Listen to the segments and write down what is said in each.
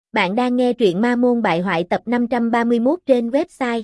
Bạn đang nghe truyện Ma Môn Bại Hoại tập 531 trên website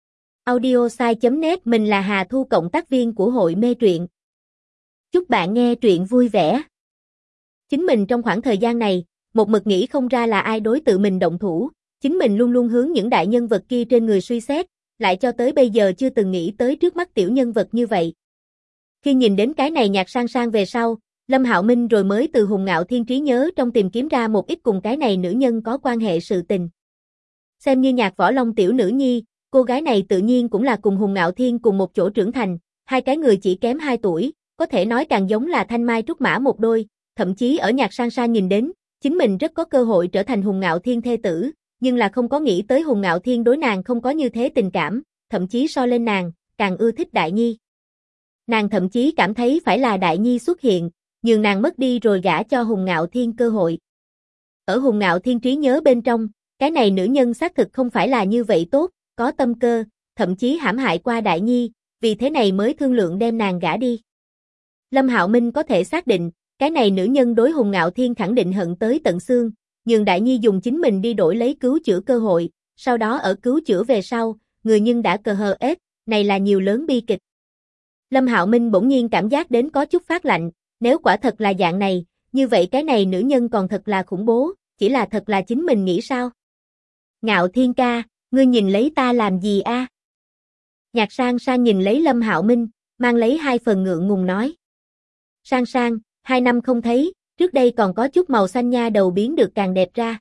audiosai.net. Mình là Hà Thu, cộng tác viên của hội mê truyện. Chúc bạn nghe truyện vui vẻ. Chính mình trong khoảng thời gian này, một mực nghĩ không ra là ai đối tự mình động thủ, chính mình luôn luôn hướng những đại nhân vật kia trên người suy xét, lại cho tới bây giờ chưa từng nghĩ tới trước mắt tiểu nhân vật như vậy. Khi nhìn đến cái này Nhạc Sang Sang về sau, Lâm Hạo Minh rồi mới từ Hùng Ngạo Thiên trí nhớ trong tìm kiếm ra một ít cùng cái này nữ nhân có quan hệ sự tình. Xem như Nhạc Võ Long tiểu nữ nhi, cô gái này tự nhiên cũng là cùng Hùng Ngạo Thiên cùng một chỗ trưởng thành, hai cái người chỉ kém 2 tuổi, có thể nói càng giống là thanh mai trúc mã một đôi, thậm chí ở Nhạc Sang Sang nhìn đến, chính mình rất có cơ hội trở thành Hùng Ngạo Thiên thê tử, nhưng là không có nghĩ tới Hùng Ngạo Thiên đối nàng không có như thế tình cảm, thậm chí so lên nàng, càng ưa thích Đại Nhi. Nàng thậm chí cảm thấy phải là Đại Nhi xuất hiện, nhường nàng mất đi rồi gả cho Hùng Ngạo Thiên cơ hội. Ở Hùng Ngạo Thiên trí nhớ bên trong, cái này nữ nhân xác thực không phải là như vậy tốt, có tâm cơ, thậm chí hãm hại qua Đại Nhi, vì thế này mới thương lượng đem nàng gả đi. Lâm Hạo Minh có thể xác định, cái này nữ nhân đối Hùng Ngạo Thiên khẳng định hận tới tận xương, nhường Đại Nhi dùng chính mình đi đổi lấy cứu chữa cơ hội, sau đó ở cứu chữa về sau, người nhưng đã cờ hờ ết, này là nhiều lớn bi kịch. Lâm Hạo Minh bỗng nhiên cảm giác đến có chút phát lạnh, nếu quả thật là dạng này, như vậy cái này nữ nhân còn thật là khủng bố, chỉ là thật là chính mình nghĩ sao? Ngạo Thiên ca, ngươi nhìn lấy ta làm gì a? Nhạc Sang Sang nhìn lấy Lâm Hạo Minh, mang lấy 2 phần ngượng ngùng nói. Sang Sang, 2 năm không thấy, trước đây còn có chút màu xanh nha đầu biến được càng đẹp ra.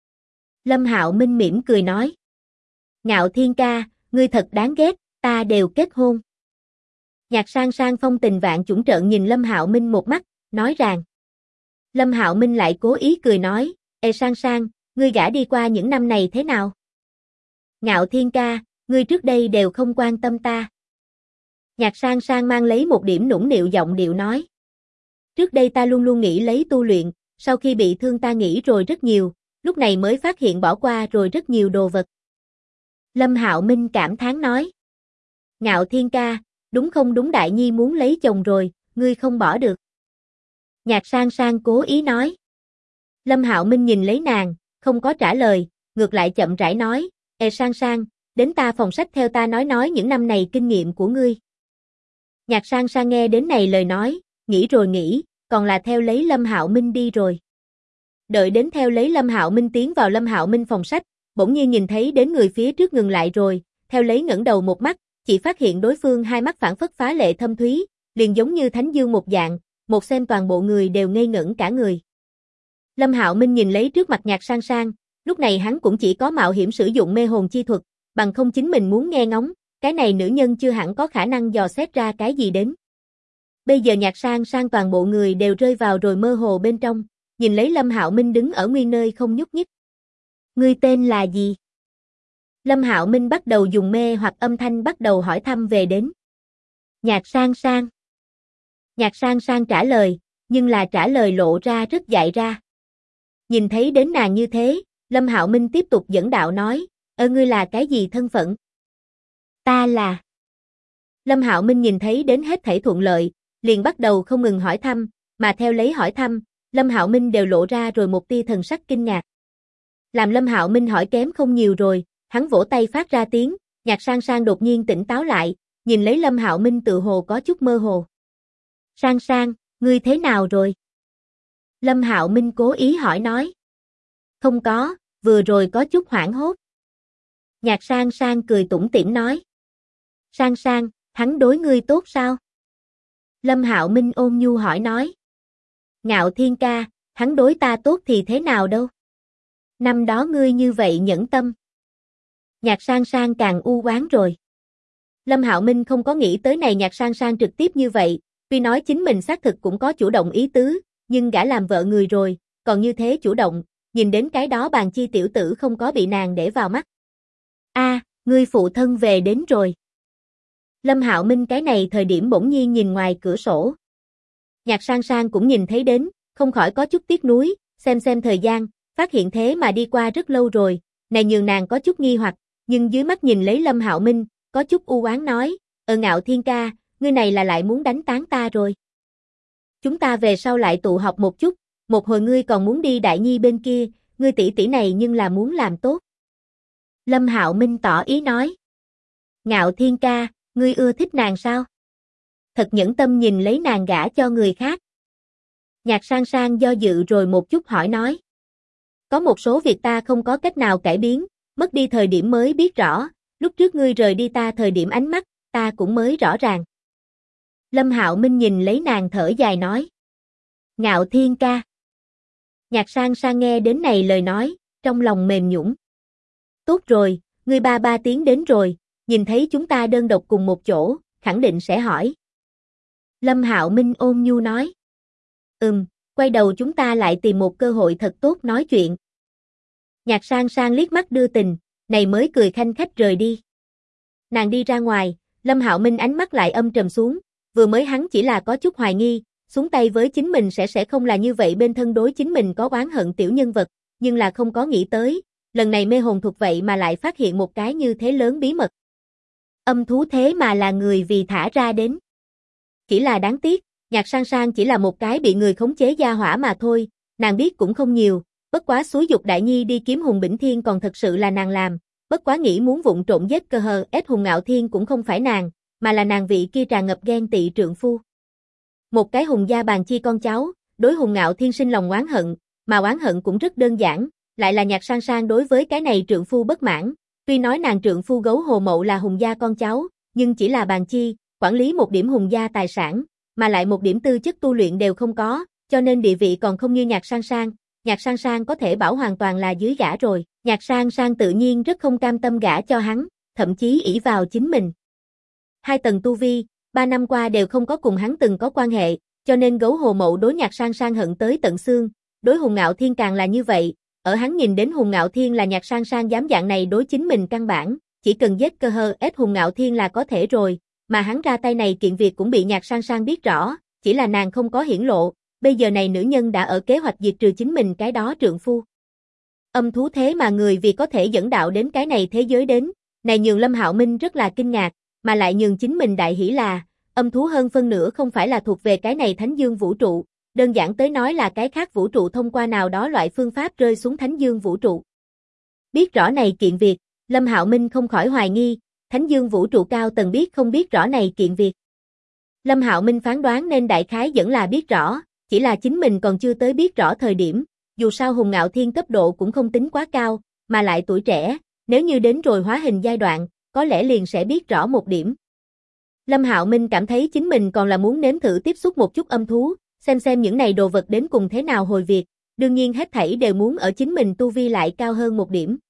Lâm Hạo Minh mỉm cười nói. Ngạo Thiên ca, ngươi thật đáng ghét, ta đều kết hôn. Nhạc Sang Sang phong tình vạn chủng trợn nhìn Lâm Hạo Minh một mắt, nói rằng. Lâm Hạo Minh lại cố ý cười nói, Ê Sang Sang, ngươi gả đi qua những năm này thế nào? Ngạo Thiên ca, ngươi trước đây đều không quan tâm ta. Nhạc Sang Sang mang lấy một điểm nũng nịu giọng điệu nói. Trước đây ta luôn luôn nghĩ lấy tu luyện, sau khi bị thương ta nghĩ rồi rất nhiều, lúc này mới phát hiện bỏ qua rồi rất nhiều đồ vật. Lâm Hạo Minh cảm thán nói. Ngạo Thiên ca, đúng không đúng, Đại Nhi muốn lấy chồng rồi, ngươi không bỏ được. Nhạc Sang Sang cố ý nói. Lâm Hạo Minh nhìn lấy nàng, không có trả lời, ngược lại chậm rãi nói, Ê Sang Sang, đến ta phòng sách theo ta nói những năm này kinh nghiệm của ngươi. Nhạc Sang Sang nghe đến này lời nói, nghĩ rồi nghĩ, còn là theo lấy Lâm Hạo Minh đi rồi. Đợi đến theo lấy Lâm Hạo Minh tiến vào Lâm Hạo Minh phòng sách, bỗng nhiên nhìn thấy đến người phía trước ngừng lại rồi, theo lấy ngẩng đầu một mắt, chỉ phát hiện đối phương hai mắt phảng phất phá lệ thâm thúy, liền giống như thánh dương một dạng, một xem toàn bộ người đều ngây ngẩn cả người. Lâm Hạo Minh nhìn lấy trước mặt Nhạc Sang Sang, lúc này hắn cũng chỉ có mạo hiểm sử dụng mê hồn chi thuật, bằng không chính mình muốn nghe ngóng, cái này nữ nhân chưa hẳn có khả năng dò xét ra cái gì đến. Bây giờ Nhạc Sang Sang toàn bộ người đều rơi vào rồi mơ hồ bên trong, nhìn lấy Lâm Hạo Minh đứng ở nguyên nơi không nhúc nhích. Ngươi tên là gì? Lâm Hạo Minh bắt đầu dùng mê hoặc âm thanh bắt đầu hỏi thăm về đến. Nhạc Sang Sang. Nhạc Sang Sang trả lời, nhưng là trả lời lộ ra rất dại ra. Nhìn thấy đến nàng như thế, Lâm Hạo Minh tiếp tục dẫn đạo nói, ngươi là cái gì thân phận? Ta là. Lâm Hạo Minh nhìn thấy đến hết thảy thuận lợi, liền bắt đầu không ngừng hỏi thăm, mà theo lấy hỏi thăm, Lâm Hạo Minh đều lộ ra rồi một tia thần sắc kinh ngạc. Làm Lâm Hạo Minh hỏi kém không nhiều rồi, hắn vỗ tay phát ra tiếng, Nhạc Sang Sang đột nhiên tỉnh táo lại, nhìn lấy Lâm Hạo Minh tự hồ có chút mơ hồ. Sang Sang, ngươi thế nào rồi? Lâm Hạo Minh cố ý hỏi nói. Không có, vừa rồi có chút hoảng hốt. Nhạc Sang Sang cười tủm tỉm nói. Sang Sang, hắn đối ngươi tốt sao? Lâm Hạo Minh ôn nhu hỏi nói. Ngạo Thiên ca, hắn đối ta tốt thì thế nào đâu? Năm đó ngươi như vậy nhẫn tâm. Nhạc Sang Sang càng u oán rồi. Lâm Hạo Minh không có nghĩ tới này Nhạc Sang Sang trực tiếp như vậy, tuy nói chính mình xác thực cũng có chủ động ý tứ, nhưng gả làm vợ người rồi, còn như thế chủ động, nhìn đến cái đó Bàn Chi tiểu tử không có bị nàng để vào mắt. Ngươi phụ thân về đến rồi. Lâm Hạo Minh cái này thời điểm bỗng nhiên nhìn ngoài cửa sổ. Nhạc Sang Sang cũng nhìn thấy đến, không khỏi có chút tiếc nuối, xem thời gian, phát hiện thế mà đi qua rất lâu rồi, này nhường nàng có chút nghi hoặc, nhưng dưới mắt nhìn lấy Lâm Hạo Minh, có chút u oán nói, Ngạo Thiên ca, ngươi này là lại muốn đánh tán ta rồi. Chúng ta về sau lại tụ họp một chút, một hồi ngươi còn muốn đi Đại Nhi bên kia, ngươi tỷ tỷ này nhưng là muốn làm tốt. Lâm Hạo Minh tỏ ý nói. Ngạo Thiên ca, ngươi ưa thích nàng sao? Thật nhẫn tâm nhìn lấy nàng gả cho người khác. Nhạc Sang Sang do dự rồi một chút hỏi nói. Có một số việc ta không có cách nào cải biến, mất đi thời điểm mới biết rõ, lúc trước ngươi rời đi ta thời điểm ánh mắt, ta cũng mới rõ ràng. Lâm Hạo Minh nhìn lấy nàng thở dài nói. Ngạo Thiên ca. Nhạc Sang Sang nghe đến này lời nói, trong lòng mềm nhũn. Tốt rồi, ngươi ba ba tiến đến rồi, nhìn thấy chúng ta đơn độc cùng một chỗ, khẳng định sẽ hỏi. Lâm Hạo Minh ôn nhu nói. Quay đầu chúng ta lại tìm một cơ hội thật tốt nói chuyện. Nhạc Sang Sang liếc mắt đưa tình, này mới cười khanh khách rời đi. Nàng đi ra ngoài, Lâm Hạo Minh ánh mắt lại âm trầm xuống, vừa mới hắn chỉ là có chút hoài nghi, xuống tay với chính mình sẽ không là như vậy bên thân đối chính mình có oán hận tiểu nhân vật, nhưng là không có nghĩ tới, lần này mê hồn thuật vậy mà lại phát hiện một cái như thế lớn bí mật. Âm thú thế mà là người vì thả ra đến. Chỉ là đáng tiếc, Nhạc Sang Sang chỉ là một cái bị người khống chế gia hỏa mà thôi, nàng biết cũng không nhiều, bất quá xúi dục Đại Nhi đi kiếm Hùng Bỉnh Thiên còn thật sự là nàng làm, bất quá nghĩ muốn vụng trộm giết cơ hờ ép Hùng Ngạo Thiên cũng không phải nàng, mà là nàng vị kia tràn ngập ghen tị trượng phu. Một cái Hùng gia bàn chi con cháu, đối Hùng Ngạo Thiên sinh lòng oán hận, mà oán hận cũng rất đơn giản, lại là Nhạc Sang Sang đối với cái này trượng phu bất mãn, tuy nói nàng trượng phu Gấu Hồ Mậu là Hùng gia con cháu, nhưng chỉ là bàn chi, quản lý một điểm Hùng gia tài sản, mà lại một điểm tư chất tu luyện đều không có, cho nên địa vị còn không như Nhạc Sang Sang. Nhạc Sang Sang có thể bảo hoàn toàn là dưới gả rồi, Nhạc Sang Sang tự nhiên rất không cam tâm gả cho hắn, thậm chí ỷ vào chính mình. 2 tầng tu vi, 3 năm qua đều không có cùng hắn từng có quan hệ, cho nên Gấu Hồ Mậu đối Nhạc Sang Sang hận tới tận xương, đối Hùng Ngạo Thiên càng là như vậy, ở hắn nhìn đến Hùng Ngạo Thiên là Nhạc Sang Sang dám dạng này đối chính mình căn bản, chỉ cần giết cơ hờ ép Hùng Ngạo Thiên là có thể rồi, mà hắn ra tay này kiện việc cũng bị Nhạc Sang Sang biết rõ, chỉ là nàng không có hiển lộ, bây giờ này nữ nhân đã ở kế hoạch diệt trừ chính mình cái đó trượng phu. Âm thú thế mà người vì có thể dẫn đạo đến cái này thế giới đến, này nhường Lâm Hạo Minh rất là kinh ngạc, mà lại nhường chính mình đại hỉ là, âm thú hơn phân nửa không phải là thuộc về cái này Thánh Dương vũ trụ, đơn giản tới nói là cái khác vũ trụ thông qua nào đó loại phương pháp rơi xuống Thánh Dương vũ trụ. Biết rõ này kiện việc, Lâm Hạo Minh không khỏi hoài nghi, Thánh Dương vũ trụ cao tầng biết không biết rõ này kiện việc. Lâm Hạo Minh phán đoán nên đại khái vẫn là biết rõ, chỉ là chính mình còn chưa tới biết rõ thời điểm, dù sao Hùng Ngạo Thiên cấp độ cũng không tính quá cao, mà lại tuổi trẻ, nếu như đến rồi hóa hình giai đoạn, có lẽ liền sẽ biết rõ một điểm. Lâm Hạo Minh cảm thấy chính mình còn là muốn nếm thử tiếp xúc một chút âm thú, xem những này đồ vật đến cùng thế nào hồi việc, đương nhiên hết thảy đều muốn ở chính mình tu vi lại cao hơn một điểm.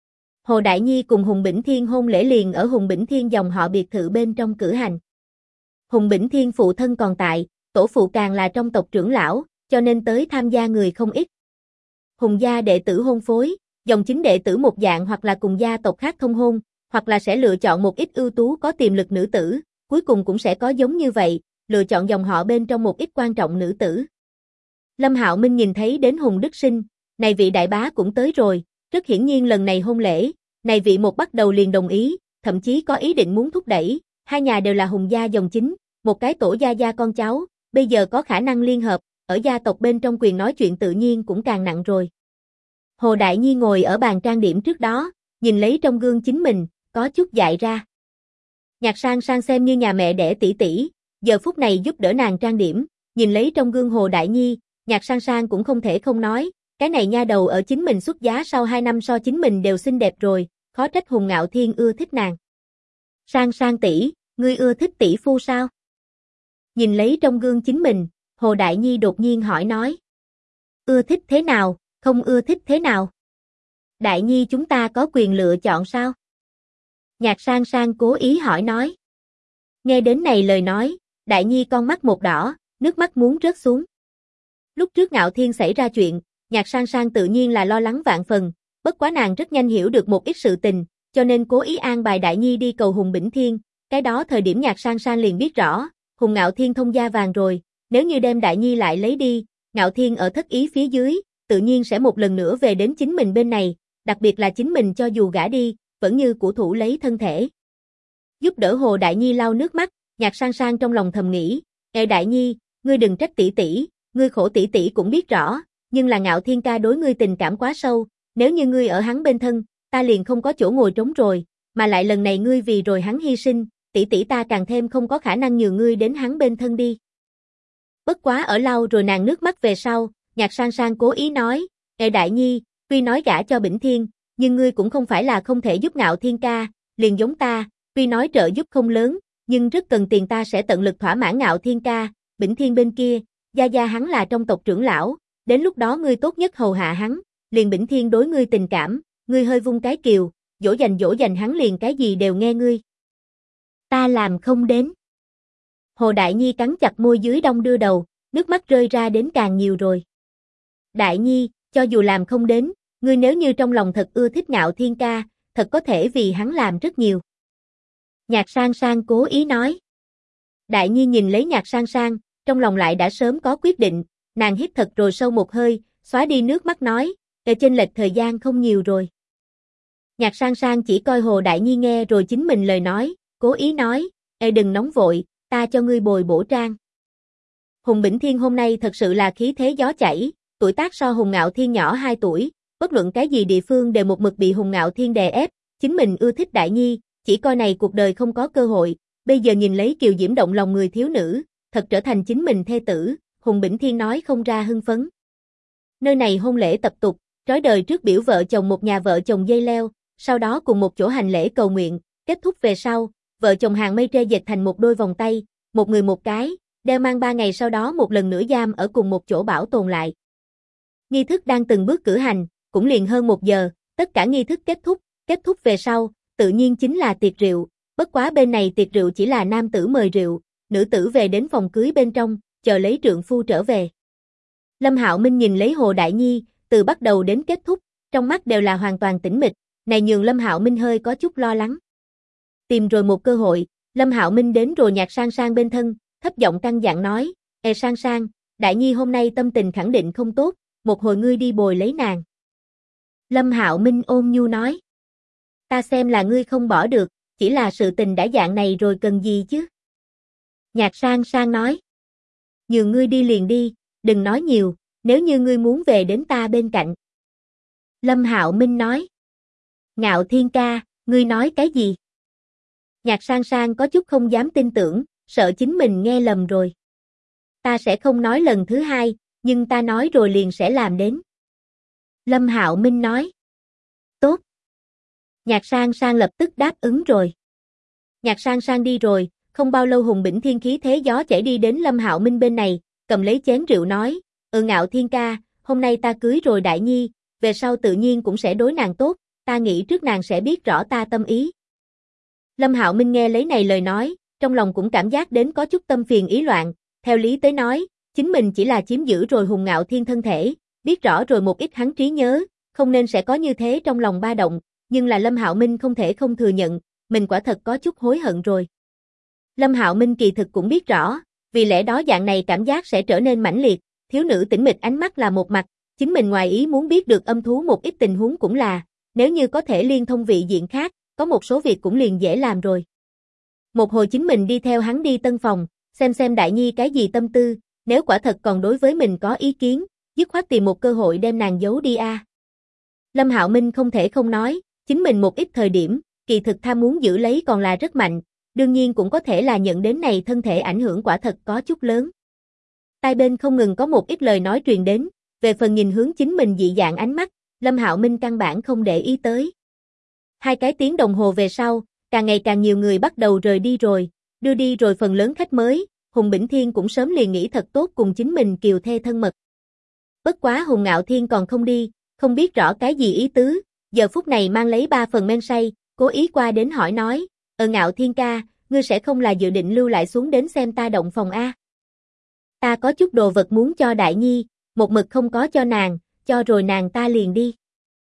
Hồ Đại Nhi cùng Hùng Bỉnh Thiên hôn lễ liền ở Hùng Bỉnh Thiên dòng họ biệt thự bên trong cử hành. Hùng Bỉnh Thiên phụ thân còn tại, tổ phụ càng là trong tộc trưởng lão, cho nên tới tham gia người không ít. Hùng gia đệ tử hôn phối, dòng chính đệ tử một dạng hoặc là cùng gia tộc khác thông hôn, hoặc là sẽ lựa chọn một ít ưu tú có tiềm lực nữ tử, cuối cùng cũng sẽ có giống như vậy, lựa chọn dòng họ bên trong một ít quan trọng nữ tử. Lâm Hạo Minh nhìn thấy đến Hùng Đức Sinh, này vị đại bá cũng tới rồi, rất hiển nhiên lần này hôn lễ, này vị một bắt đầu liền đồng ý, thậm chí có ý định muốn thúc đẩy, hai nhà đều là Hùng gia dòng chính, một cái tổ gia con cháu, bây giờ có khả năng liên hợp, ở gia tộc bên trong quyền nói chuyện tự nhiên cũng càng nặng rồi. Hồ Đại Nhi ngồi ở bàn trang điểm trước đó, nhìn lấy trong gương chính mình, có chút dại ra. Nhạc Sang Sang xem như nhà mẹ đẻ tỷ tỷ, giờ phút này giúp đỡ nàng trang điểm, nhìn lấy trong gương Hồ Đại Nhi, Nhạc Sang Sang cũng không thể không nói, cái này nha đầu ở chính mình xuất giá sau 2 năm so chính mình đều xinh đẹp rồi, khó trách Hùng Ngạo Thiên ưa thích nàng. Sang Sang tỷ, ngươi ưa thích tỷ phu sao? Nhìn lấy trong gương chính mình, Hồ Đại Nhi đột nhiên hỏi nói. Ưa thích thế nào, không ưa thích thế nào? Đại Nhi chúng ta có quyền lựa chọn sao? Nhạc Sang Sang cố ý hỏi nói. Nghe đến này lời nói, Đại Nhi con mắt một đỏ, nước mắt muốn rớt xuống. Lúc trước Ngạo Thiên xảy ra chuyện, Nhạc Sang Sang tự nhiên là lo lắng vạn phần, bất quá nàng rất nhanh hiểu được một ít sự tình, cho nên cố ý an bài Đại Nhi đi cầu Hùng Bỉnh Thiên, cái đó thời điểm Nhạc Sang Sang liền biết rõ, Hùng Ngạo Thiên thông gia vàng rồi, nếu như đem Đại Nhi lại lấy đi, Ngạo Thiên ở thất ý phía dưới, tự nhiên sẽ một lần nữa về đến chính mình bên này, đặc biệt là chính mình cho dù gả đi, vẫn như của thủ lấy thân thể. Giúp đỡ Hồ Đại Nhi lau nước mắt, Nhạc Sang Sang trong lòng thầm nghĩ, Đại Nhi, ngươi đừng trách tỷ tỷ, ngươi khổ tỷ tỷ cũng biết rõ, nhưng là Ngạo Thiên ca đối ngươi tình cảm quá sâu, nếu như ngươi ở hắn bên thân, ta liền không có chỗ ngồi trống rồi, mà lại lần này ngươi vì rồi hắn hy sinh, tỷ tỷ ta càng thêm không có khả năng nhường ngươi đến hắn bên thân đi. Bất quá ở lau rồi nàng nước mắt về sau, Nhạc Sang Sang cố ý nói, Ê Đại Nhi, tuy nói gả cho Bỉnh Thiên, nhưng ngươi cũng không phải là không thể giúp Ngạo Thiên ca, liền giống ta, tuy nói trợ giúp không lớn, nhưng rất cần tiền ta sẽ tận lực thỏa mãn Ngạo Thiên ca, Bỉnh Thiên bên kia, gia gia hắn là trong tộc trưởng lão, đến lúc đó ngươi tốt nhất hầu hạ hắn, liền Bỉnh Thiên đối ngươi tình cảm, ngươi hơi vung cái kiều, dỗ dành hắn liền cái gì đều nghe ngươi. Ta làm không đến. Hồ Đại Nhi cắn chặt môi dưới đong đưa đầu, nước mắt rơi ra đến càng nhiều rồi. Đại Nhi, cho dù làm không đến, ngươi nếu như trong lòng thật ưa thích Ngạo Thiên ca, thật có thể vì hắn làm rất nhiều. Nhạc Sang Sang cố ý nói. Đại Nhi nhìn lấy Nhạc Sang Sang, trong lòng lại đã sớm có quyết định, nàng hít thật rồi sâu một hơi, xóa đi nước mắt nói, chênh lệch thời gian không nhiều rồi. Nhạc Sang Sang chỉ coi Hồ Đại Nhi nghe rồi chính mình lời nói, cố ý nói, đừng nóng vội, ta cho ngươi bồi bổ trang. Hùng Bỉnh Thiên hôm nay thật sự là khí thế gió chảy, tuổi tác so Hùng Ngạo Thiên nhỏ 2 tuổi, bất luận cái gì địa phương đều một mực bị Hùng Ngạo Thiên đè ép, chính mình ưa thích Đại Nhi, chỉ coi này cuộc đời không có cơ hội, bây giờ nhìn lấy kiều diễm động lòng người thiếu nữ, thật trở thành chính mình thê tử, Hùng Bỉnh Thiên nói không ra hưng phấn. Nơi này hôn lễ tập tục, trói đời trước biểu vợ chồng một nhà vợ chồng dây leo, sau đó cùng một chỗ hành lễ cầu nguyện, kết thúc về sau, vợ chồng hàng mây tre dệt thành một đôi vòng tay, một người một cái, đeo mang 3 ngày sau đó một lần nữa giam ở cùng một chỗ bảo tồn lại. Nghi thức đang từng bước cử hành, cũng liền hơn 1 giờ, tất cả nghi thức kết thúc về sau, tự nhiên chính là tiệc rượu, bất quá bên này tiệc rượu chỉ là nam tử mời rượu, nữ tử về đến phòng cưới bên trong, chờ lấy trượng phu trở về. Lâm Hạo Minh nhìn lấy Hồ Đại Nhi, từ bắt đầu đến kết thúc, trong mắt đều là hoàn toàn tĩnh mịch, này nhường Lâm Hạo Minh hơi có chút lo lắng. Tìm rồi một cơ hội, Lâm Hạo Minh đến rồi Nhạc Sang Sang bên thân, thấp giọng căn dặn nói, Sang Sang, Đại Nhi hôm nay tâm tình khẳng định không tốt, một hồi ngươi đi bồi lấy nàng. Lâm Hạo Minh ôn nhu nói, ta xem là ngươi không bỏ được, chỉ là sự tình đã dạng này rồi cần gì chứ. Nhạc Sang Sang nói, nhường ngươi đi liền đi, đừng nói nhiều, nếu như ngươi muốn về đến ta bên cạnh. Lâm Hạo Minh nói, Ngạo Thiên ca, ngươi nói cái gì? Nhạc Sang Sang có chút không dám tin tưởng, sợ chính mình nghe lầm rồi. Ta sẽ không nói lần thứ hai, nhưng ta nói rồi liền sẽ làm đến. Lâm Hạo Minh nói, tốt. Nhạc Sang Sang lập tức đáp ứng rồi. Nhạc Sang Sang đi rồi, không bao lâu Hùng Bỉnh Thiên khí thế gió chảy đi đến Lâm Hạo Minh bên này, cầm lấy chén rượu nói, Ngạo Thiên ca, hôm nay ta cưới rồi Đại Nhi, về sau tự nhiên cũng sẽ đối nàng tốt, ta nghĩ trước nàng sẽ biết rõ ta tâm ý. Lâm Hạo Minh nghe lấy này lời nói, trong lòng cũng cảm giác đến có chút tâm phiền ý loạn, theo lý tới nói, chính mình chỉ là chiếm giữ rồi Hùng Ngạo Thiên thân thể, biết rõ rồi một ít hắn trí nhớ, không nên sẽ có như thế trong lòng ba động, nhưng là Lâm Hạo Minh không thể không thừa nhận, mình quả thật có chút hối hận rồi. Lâm Hạo Minh kỳ thực cũng biết rõ, vì lẽ đó dạng này cảm giác sẽ trở nên mãnh liệt, thiếu nữ tĩnh mịch ánh mắt là một mặt, chính mình ngoài ý muốn biết được âm thú một ít tình huống cũng là, nếu như có thể liên thông vị diện khác, có một số việc cũng liền dễ làm rồi. Một hồi chính mình đi theo hắn đi tân phòng, xem Đại Nhi cái gì tâm tư, nếu quả thật còn đối với mình có ý kiến, dứt khoát tìm một cơ hội đem nàng giấu đi a. Lâm Hạo Minh không thể không nói, chính mình một ít thời điểm, kỳ thực tham muốn giữ lấy còn là rất mạnh, đương nhiên cũng có thể là nhận đến này thân thể ảnh hưởng quả thật có chút lớn. Tai bên không ngừng có một ít lời nói truyền đến, về phần nhìn hướng chính mình dị dạng ánh mắt, Lâm Hạo Minh căn bản không để ý tới. 2 cái tiếng đồng hồ về sau, càng ngày càng nhiều người bắt đầu rời đi rồi, đưa đi rồi phần lớn khách mới, Hùng Bỉnh Thiên cũng sớm liền nghĩ thật tốt cùng chính mình kiều thê thân mật. Bất quá Hùng Ngạo Thiên còn không đi, không biết rõ cái gì ý tứ, giờ phút này mang lấy 3 phần men say, cố ý qua đến hỏi nói, Ngạo Thiên ca, ngươi sẽ không là dự định lưu lại xuống đến xem ta động phòng a? Ta có chút đồ vật muốn cho Đại Nhi, một mực không có cho nàng, cho rồi nàng ta liền đi.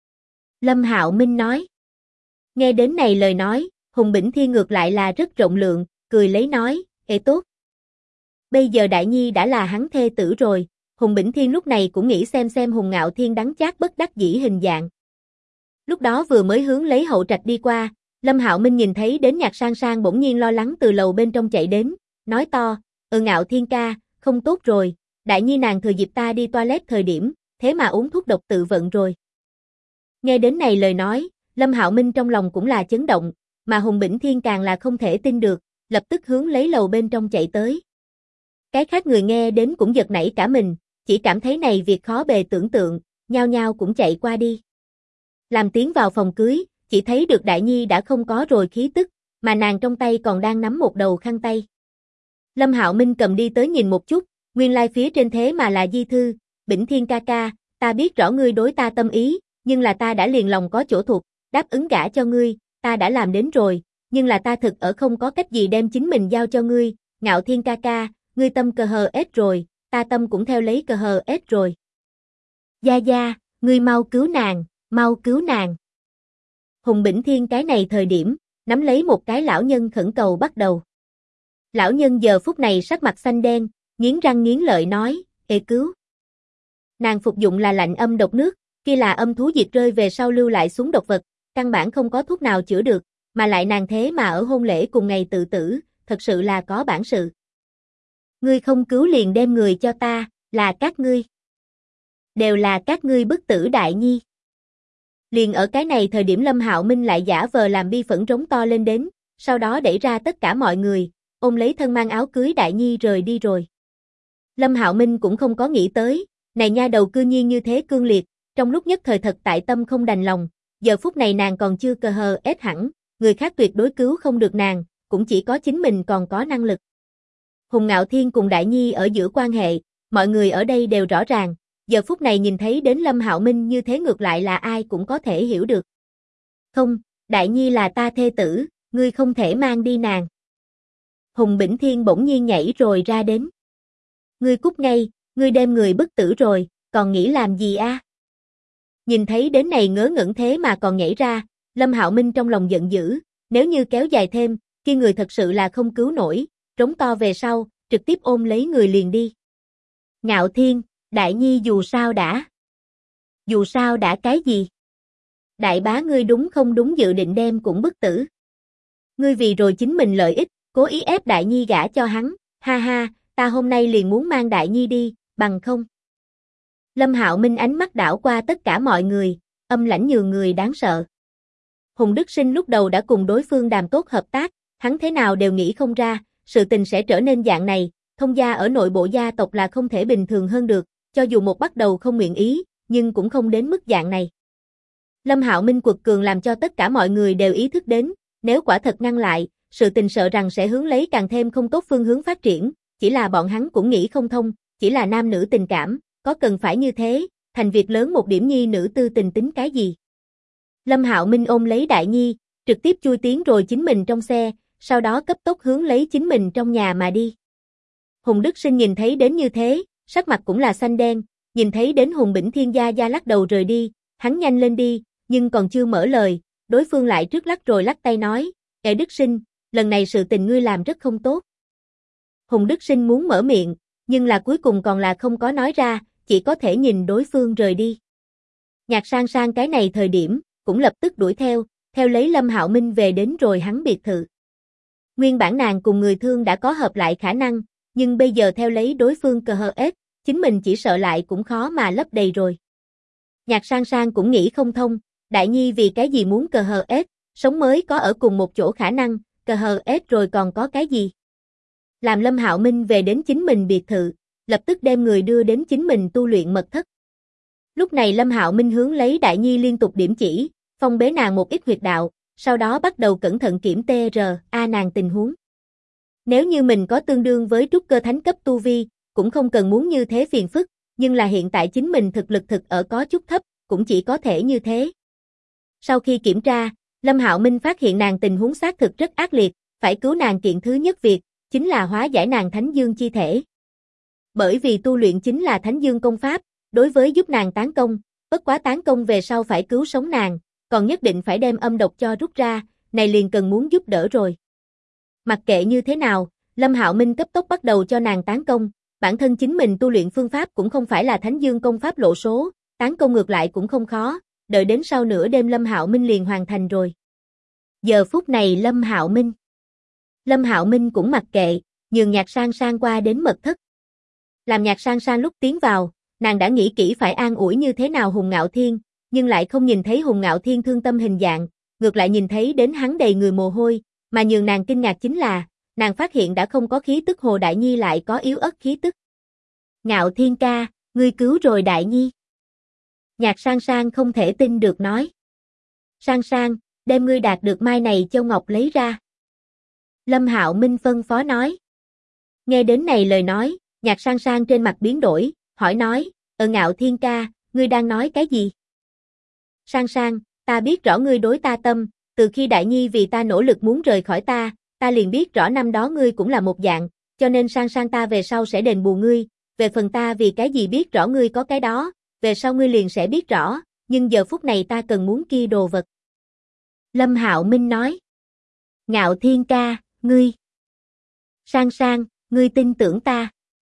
Lâm Hạo Minh nói. Nghe đến này lời nói, Hùng Bỉnh Thiên ngược lại là rất rộng lượng, cười lấy nói, tốt. Bây giờ Đại Nhi đã là hắn thê tử rồi, Hùng Bỉnh Thiên lúc này cũng nghĩ xem Hùng Ngạo Thiên đắng chát bất đắc dĩ hình dạng. Lúc đó vừa mới hướng lấy hậu trạch đi qua, Lâm Hạo Minh nhìn thấy đến Nhạc Sang Sang bỗng nhiên lo lắng từ lầu bên trong chạy đến, nói to, Ngạo Thiên ca, không tốt rồi, Đại Nhi nàng thừa dịp ta đi toilet thời điểm, thế mà uống thuốc độc tự vận rồi. Nghe đến này lời nói, Lâm Hạo Minh trong lòng cũng là chấn động, mà Hùng Bỉnh Thiên càng là không thể tin được, lập tức hướng lấy lầu bên trong chạy tới. Cái khác người nghe đến cũng giật nảy cả mình, chỉ cảm thấy này việc khó bề tưởng tượng, nhao nhao cũng chạy qua đi. Làm tiến vào phòng cưới, chỉ thấy được Đại Nhi đã không có rồi khí tức, mà nàng trong tay còn đang nắm một đầu khăn tay. Lâm Hạo Minh cầm đi tới nhìn một chút, nguyên lai phía trên thế mà là di thư, Bỉnh Thiên ca ca, ta biết rõ ngươi đối ta tâm ý, nhưng là ta đã liền lòng có chỗ thuộc, đáp ứng gả cho ngươi, ta đã làm đến rồi, nhưng là ta thực ở không có cách gì đem chính mình giao cho ngươi, Ngạo Thiên ca ca, ngươi tâm cờ hờ ết rồi, ta tâm cũng theo lấy cờ hờ ết rồi. Gia Gia, ngươi mau cứu nàng, mau cứu nàng. Hùng Bỉnh Thiên cái này thời điểm, nắm lấy một cái lão nhân khẩn cầu bắt đầu. Lão nhân giờ phút này sắc mặt xanh đen, nghiến răng nghiến lợi nói, ê cứu. Nàng phục dụng là lạnh âm độc nước, kia là âm thú diệt rơi về sau lưu lại xuống độc vật, căn bản không có thuốc nào chữa được, mà lại nàng thế mà ở hôn lễ cùng ngày tự tử, thật sự là có bản sự. Ngươi không cứu liền đem người cho ta, là các ngươi. Đều là các ngươi bức tử Đại Nhi. Liền ở cái này thời điểm Lâm Hạo Minh lại giả vờ làm bi phẫn rống to lên đến, sau đó đẩy ra tất cả mọi người, ôm lấy thân mang áo cưới Đại Nhi rời đi rồi. Lâm Hạo Minh cũng không có nghĩ tới, này nha đầu cư nhiên như thế cương liệt, trong lúc nhất thời thật tại tâm không đành lòng, giờ phút này nàng còn chưa cờ hờ ết hẳn, người khác tuyệt đối cứu không được nàng, cũng chỉ có chính mình còn có năng lực. Hùng Ngạo Thiên cùng Đại Nhi ở giữa quan hệ, mọi người ở đây đều rõ ràng, giờ phút này nhìn thấy đến Lâm Hạo Minh như thế ngược lại là ai cũng có thể hiểu được. Không, Đại Nhi là ta thê tử, ngươi không thể mang đi nàng. Hùng Bỉnh Thiên bỗng nhiên nhảy rồi ra đến. Ngươi cút ngay, ngươi đem người bức tử rồi, còn nghĩ làm gì a? Nhìn thấy đến này ngớ ngẩn thế mà còn nhảy ra, Lâm Hạo Minh trong lòng giận dữ, nếu như kéo dài thêm, kia người thật sự là không cứu nổi, trống to về sau, trực tiếp ôm lấy người liền đi. Ngạo Thiên, Đại Nhi dù sao đã cái gì? Đại bá ngươi đúng không đúng dự định đem cũng bức tử. Ngươi vì rồi chính mình lợi ích, cố ý ép Đại Nhi gả cho hắn, ha ha, ta hôm nay liền muốn mang Đại Nhi đi, bằng không. Lâm Hạo Minh ánh mắt đảo qua tất cả mọi người, âm lãnh nhường người đáng sợ. Hùng Đức Sinh lúc đầu đã cùng đối phương đàm tốt hợp tác, hắn thế nào đều nghĩ không ra, sự tình sẽ trở nên dạng này, thông gia ở nội bộ gia tộc là không thể bình thường hơn được, cho dù một bắt đầu không nguyện ý, nhưng cũng không đến mức dạng này. Lâm Hạo Minh quật cường làm cho tất cả mọi người đều ý thức đến, nếu quả thật ngăn lại, sự tình sợ rằng sẽ hướng lấy càng thêm không tốt phương hướng phát triển, chỉ là bọn hắn cũng nghĩ không thông, chỉ là nam nữ tình cảm, có cần phải như thế, thành việc lớn một điểm nhi nữ tư tình tính cái gì. Lâm Hạo Minh ôm lấy Đại Nhi, trực tiếp chui tiến rồi chính mình trong xe, sau đó cấp tốc hướng lấy chính mình trong nhà mà đi. Hùng Đức Sinh nhìn thấy đến như thế, sắc mặt cũng là xanh đen, nhìn thấy đến Hùng Bỉnh Thiên gia gia lắc đầu rời đi, hắn nhanh lên đi, nhưng còn chưa mở lời, đối phương lại trước lắc rồi lắc tay nói, Ê Đức Sinh, lần này sự tình ngươi làm rất không tốt. Hùng Đức Sinh muốn mở miệng, nhưng là cuối cùng còn là không có nói ra, chỉ có thể nhìn đối phương rời đi. Nhạc Sang Sang cái này thời điểm, cũng lập tức đuổi theo lấy Lâm Hạo Minh về đến rồi hắn biệt thự. Nguyên bản nàng cùng người thương đã có hợp lại khả năng, nhưng bây giờ theo lấy đối phương cờ hờ ết, chính mình chỉ sợ lại cũng khó mà lấp đầy rồi. Nhạc Sang Sang cũng nghĩ không thông, Đại Nhi vì cái gì muốn cờ hờ ết, sống mới có ở cùng một chỗ khả năng, cờ hờ ết rồi còn có cái gì. Làm Lâm Hạo Minh về đến chính mình biệt thự, lập tức đem người đưa đến chính mình tu luyện mật thất. Lúc này Lâm Hạo Minh hướng lấy Đại Nhi liên tục điểm chỉ, phong bế nàng một ít huyệt đạo, sau đó bắt đầu cẩn thận kiểm TRA nàng tình huống. Nếu như mình có tương đương với trúc cơ thánh cấp tu vi, cũng không cần muốn như thế phiền phức, nhưng là hiện tại chính mình thực lực thực ở có chút thấp, cũng chỉ có thể như thế. Sau khi kiểm tra, Lâm Hạo Minh phát hiện nàng tình huống xác thực rất ác liệt, phải cứu nàng kiện thứ nhất việc, chính là hóa giải nàng Thánh Dương chi thể. Bởi vì tu luyện chính là Thánh Dương công pháp, đối với giúp nàng tán công, bất quá tán công về sau phải cứu sống nàng, còn nhất định phải đem âm độc cho rút ra, này liền cần muốn giúp đỡ rồi. Mặc kệ như thế nào, Lâm Hạo Minh cấp tốc bắt đầu cho nàng tán công, bản thân chính mình tu luyện phương pháp cũng không phải là Thánh Dương công pháp lộ số, tán công ngược lại cũng không khó, đợi đến sau nửa đêm Lâm Hạo Minh liền hoàn thành rồi. Giờ phút này Lâm Hạo Minh cũng mặc kệ, nhường Nhạc Sang Sang qua đến mật thất. Làm Nhạc Sang Sang lúc tiến vào, nàng đã nghĩ kỹ phải an ủi như thế nào Hùng Ngạo Thiên, nhưng lại không nhìn thấy Hùng Ngạo Thiên thương tâm hình dạng, ngược lại nhìn thấy đến hắn đầy người mồ hôi, mà nhường nàng kinh ngạc chính là, nàng phát hiện đã không có khí tức Hồ Đại Nhi lại có yếu ớt khí tức. Ngạo Thiên ca, ngươi cứu rồi Đại Nhi. Nhạc Sang Sang không thể tin được nói. Sang Sang, đem ngươi đạt được mai này châu ngọc lấy ra. Lâm Hạo Minh phân phó nói. Nghe đến này lời nói, Nhạc Sang Sang trên mặt biến đổi, hỏi nói, Ngạo Thiên ca, ngươi đang nói cái gì? Sang Sang, ta biết rõ ngươi đối ta tâm, từ khi Đại Nhi vì ta nỗ lực muốn rời khỏi ta liền biết rõ năm đó ngươi cũng là một dạng, cho nên Sang Sang ta về sau sẽ đền bù ngươi, về phần ta vì cái gì biết rõ ngươi có cái đó, về sau ngươi liền sẽ biết rõ, nhưng giờ phút này ta cần muốn kia đồ vật. Lâm Hạo Minh nói. Ngạo Thiên ca, ngươi. Sang Sang, ngươi tin tưởng ta.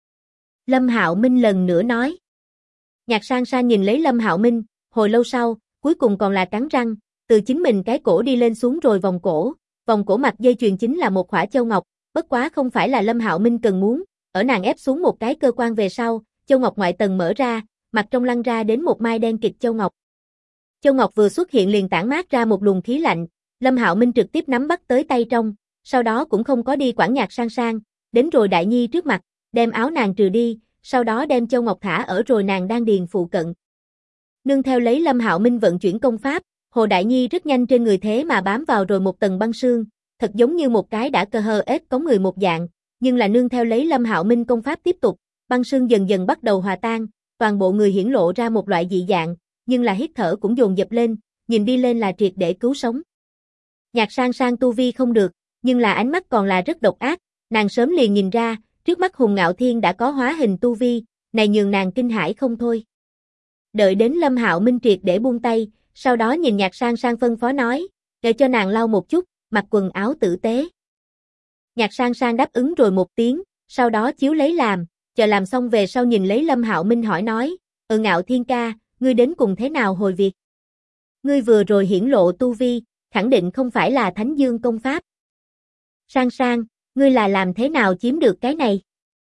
Lâm Hạo Minh lần nữa nói. Nhạc Sang Sang nhìn lấy Lâm Hạo Minh, hồi lâu sau, cuối cùng còn là cắn răng, từ chính mình cái cổ đi lên xuống rồi vòng cổ mặt dây chuyền chính là một khỏa châu ngọc, bất quá không phải là Lâm Hạo Minh cần muốn, ở nàng ép xuống một cái cơ quan về sau, châu ngọc ngoại tầng mở ra, mặt trong lăn ra đến một mai đen kịt châu ngọc. Châu ngọc vừa xuất hiện liền tản mát ra một luồng khí lạnh, Lâm Hạo Minh trực tiếp nắm bắt tới tay trong, sau đó cũng không có đi quản Nhạc Sang Sang, đến rồi Đại Nhi trước mặt, đem áo nàng trừ đi, sau đó đem châu ngọc thả ở rồi nàng đang điền phụ cận. Nương theo lấy Lâm Hạo Minh vận chuyển công pháp, Hồ Đại Nhi rất nhanh trên người thế mà bám vào rồi một tầng băng sương, thật giống như một cái đã cơ hờ ép có người một dạng, nhưng là nương theo lấy Lâm Hạo Minh công pháp tiếp tục, băng sương dần dần bắt đầu hòa tan, toàn bộ người hiển lộ ra một loại dị dạng, nhưng là hít thở cũng dồn dập lên, nhìn đi lên là triệt để cứu sống. Nhạc Sang Sang tu vi không được, nhưng là ánh mắt còn là rất độc ác, nàng sớm liền nhìn ra, trước mắt Hùng Ngạo Thiên đã có hóa hình tu vi, này nhường nàng kinh hãi không thôi. Đợi đến Lâm Hạo Minh triệt để buông tay, sau đó nhìn Nhạc Sang Sang phân phó nói, để cho nàng lau một chút, mặc quần áo tử tế. Nhạc Sang Sang đáp ứng rồi một tiếng, sau đó chiếu lấy làm, chờ làm xong về sau nhìn lấy Lâm Hạo Minh hỏi nói, Ngạo Thiên ca, ngươi đến cùng thế nào hồi việc? Ngươi vừa rồi hiển lộ tu vi, khẳng định không phải là Thánh Dương công pháp. Sang Sang, ngươi là làm thế nào chiếm được cái này?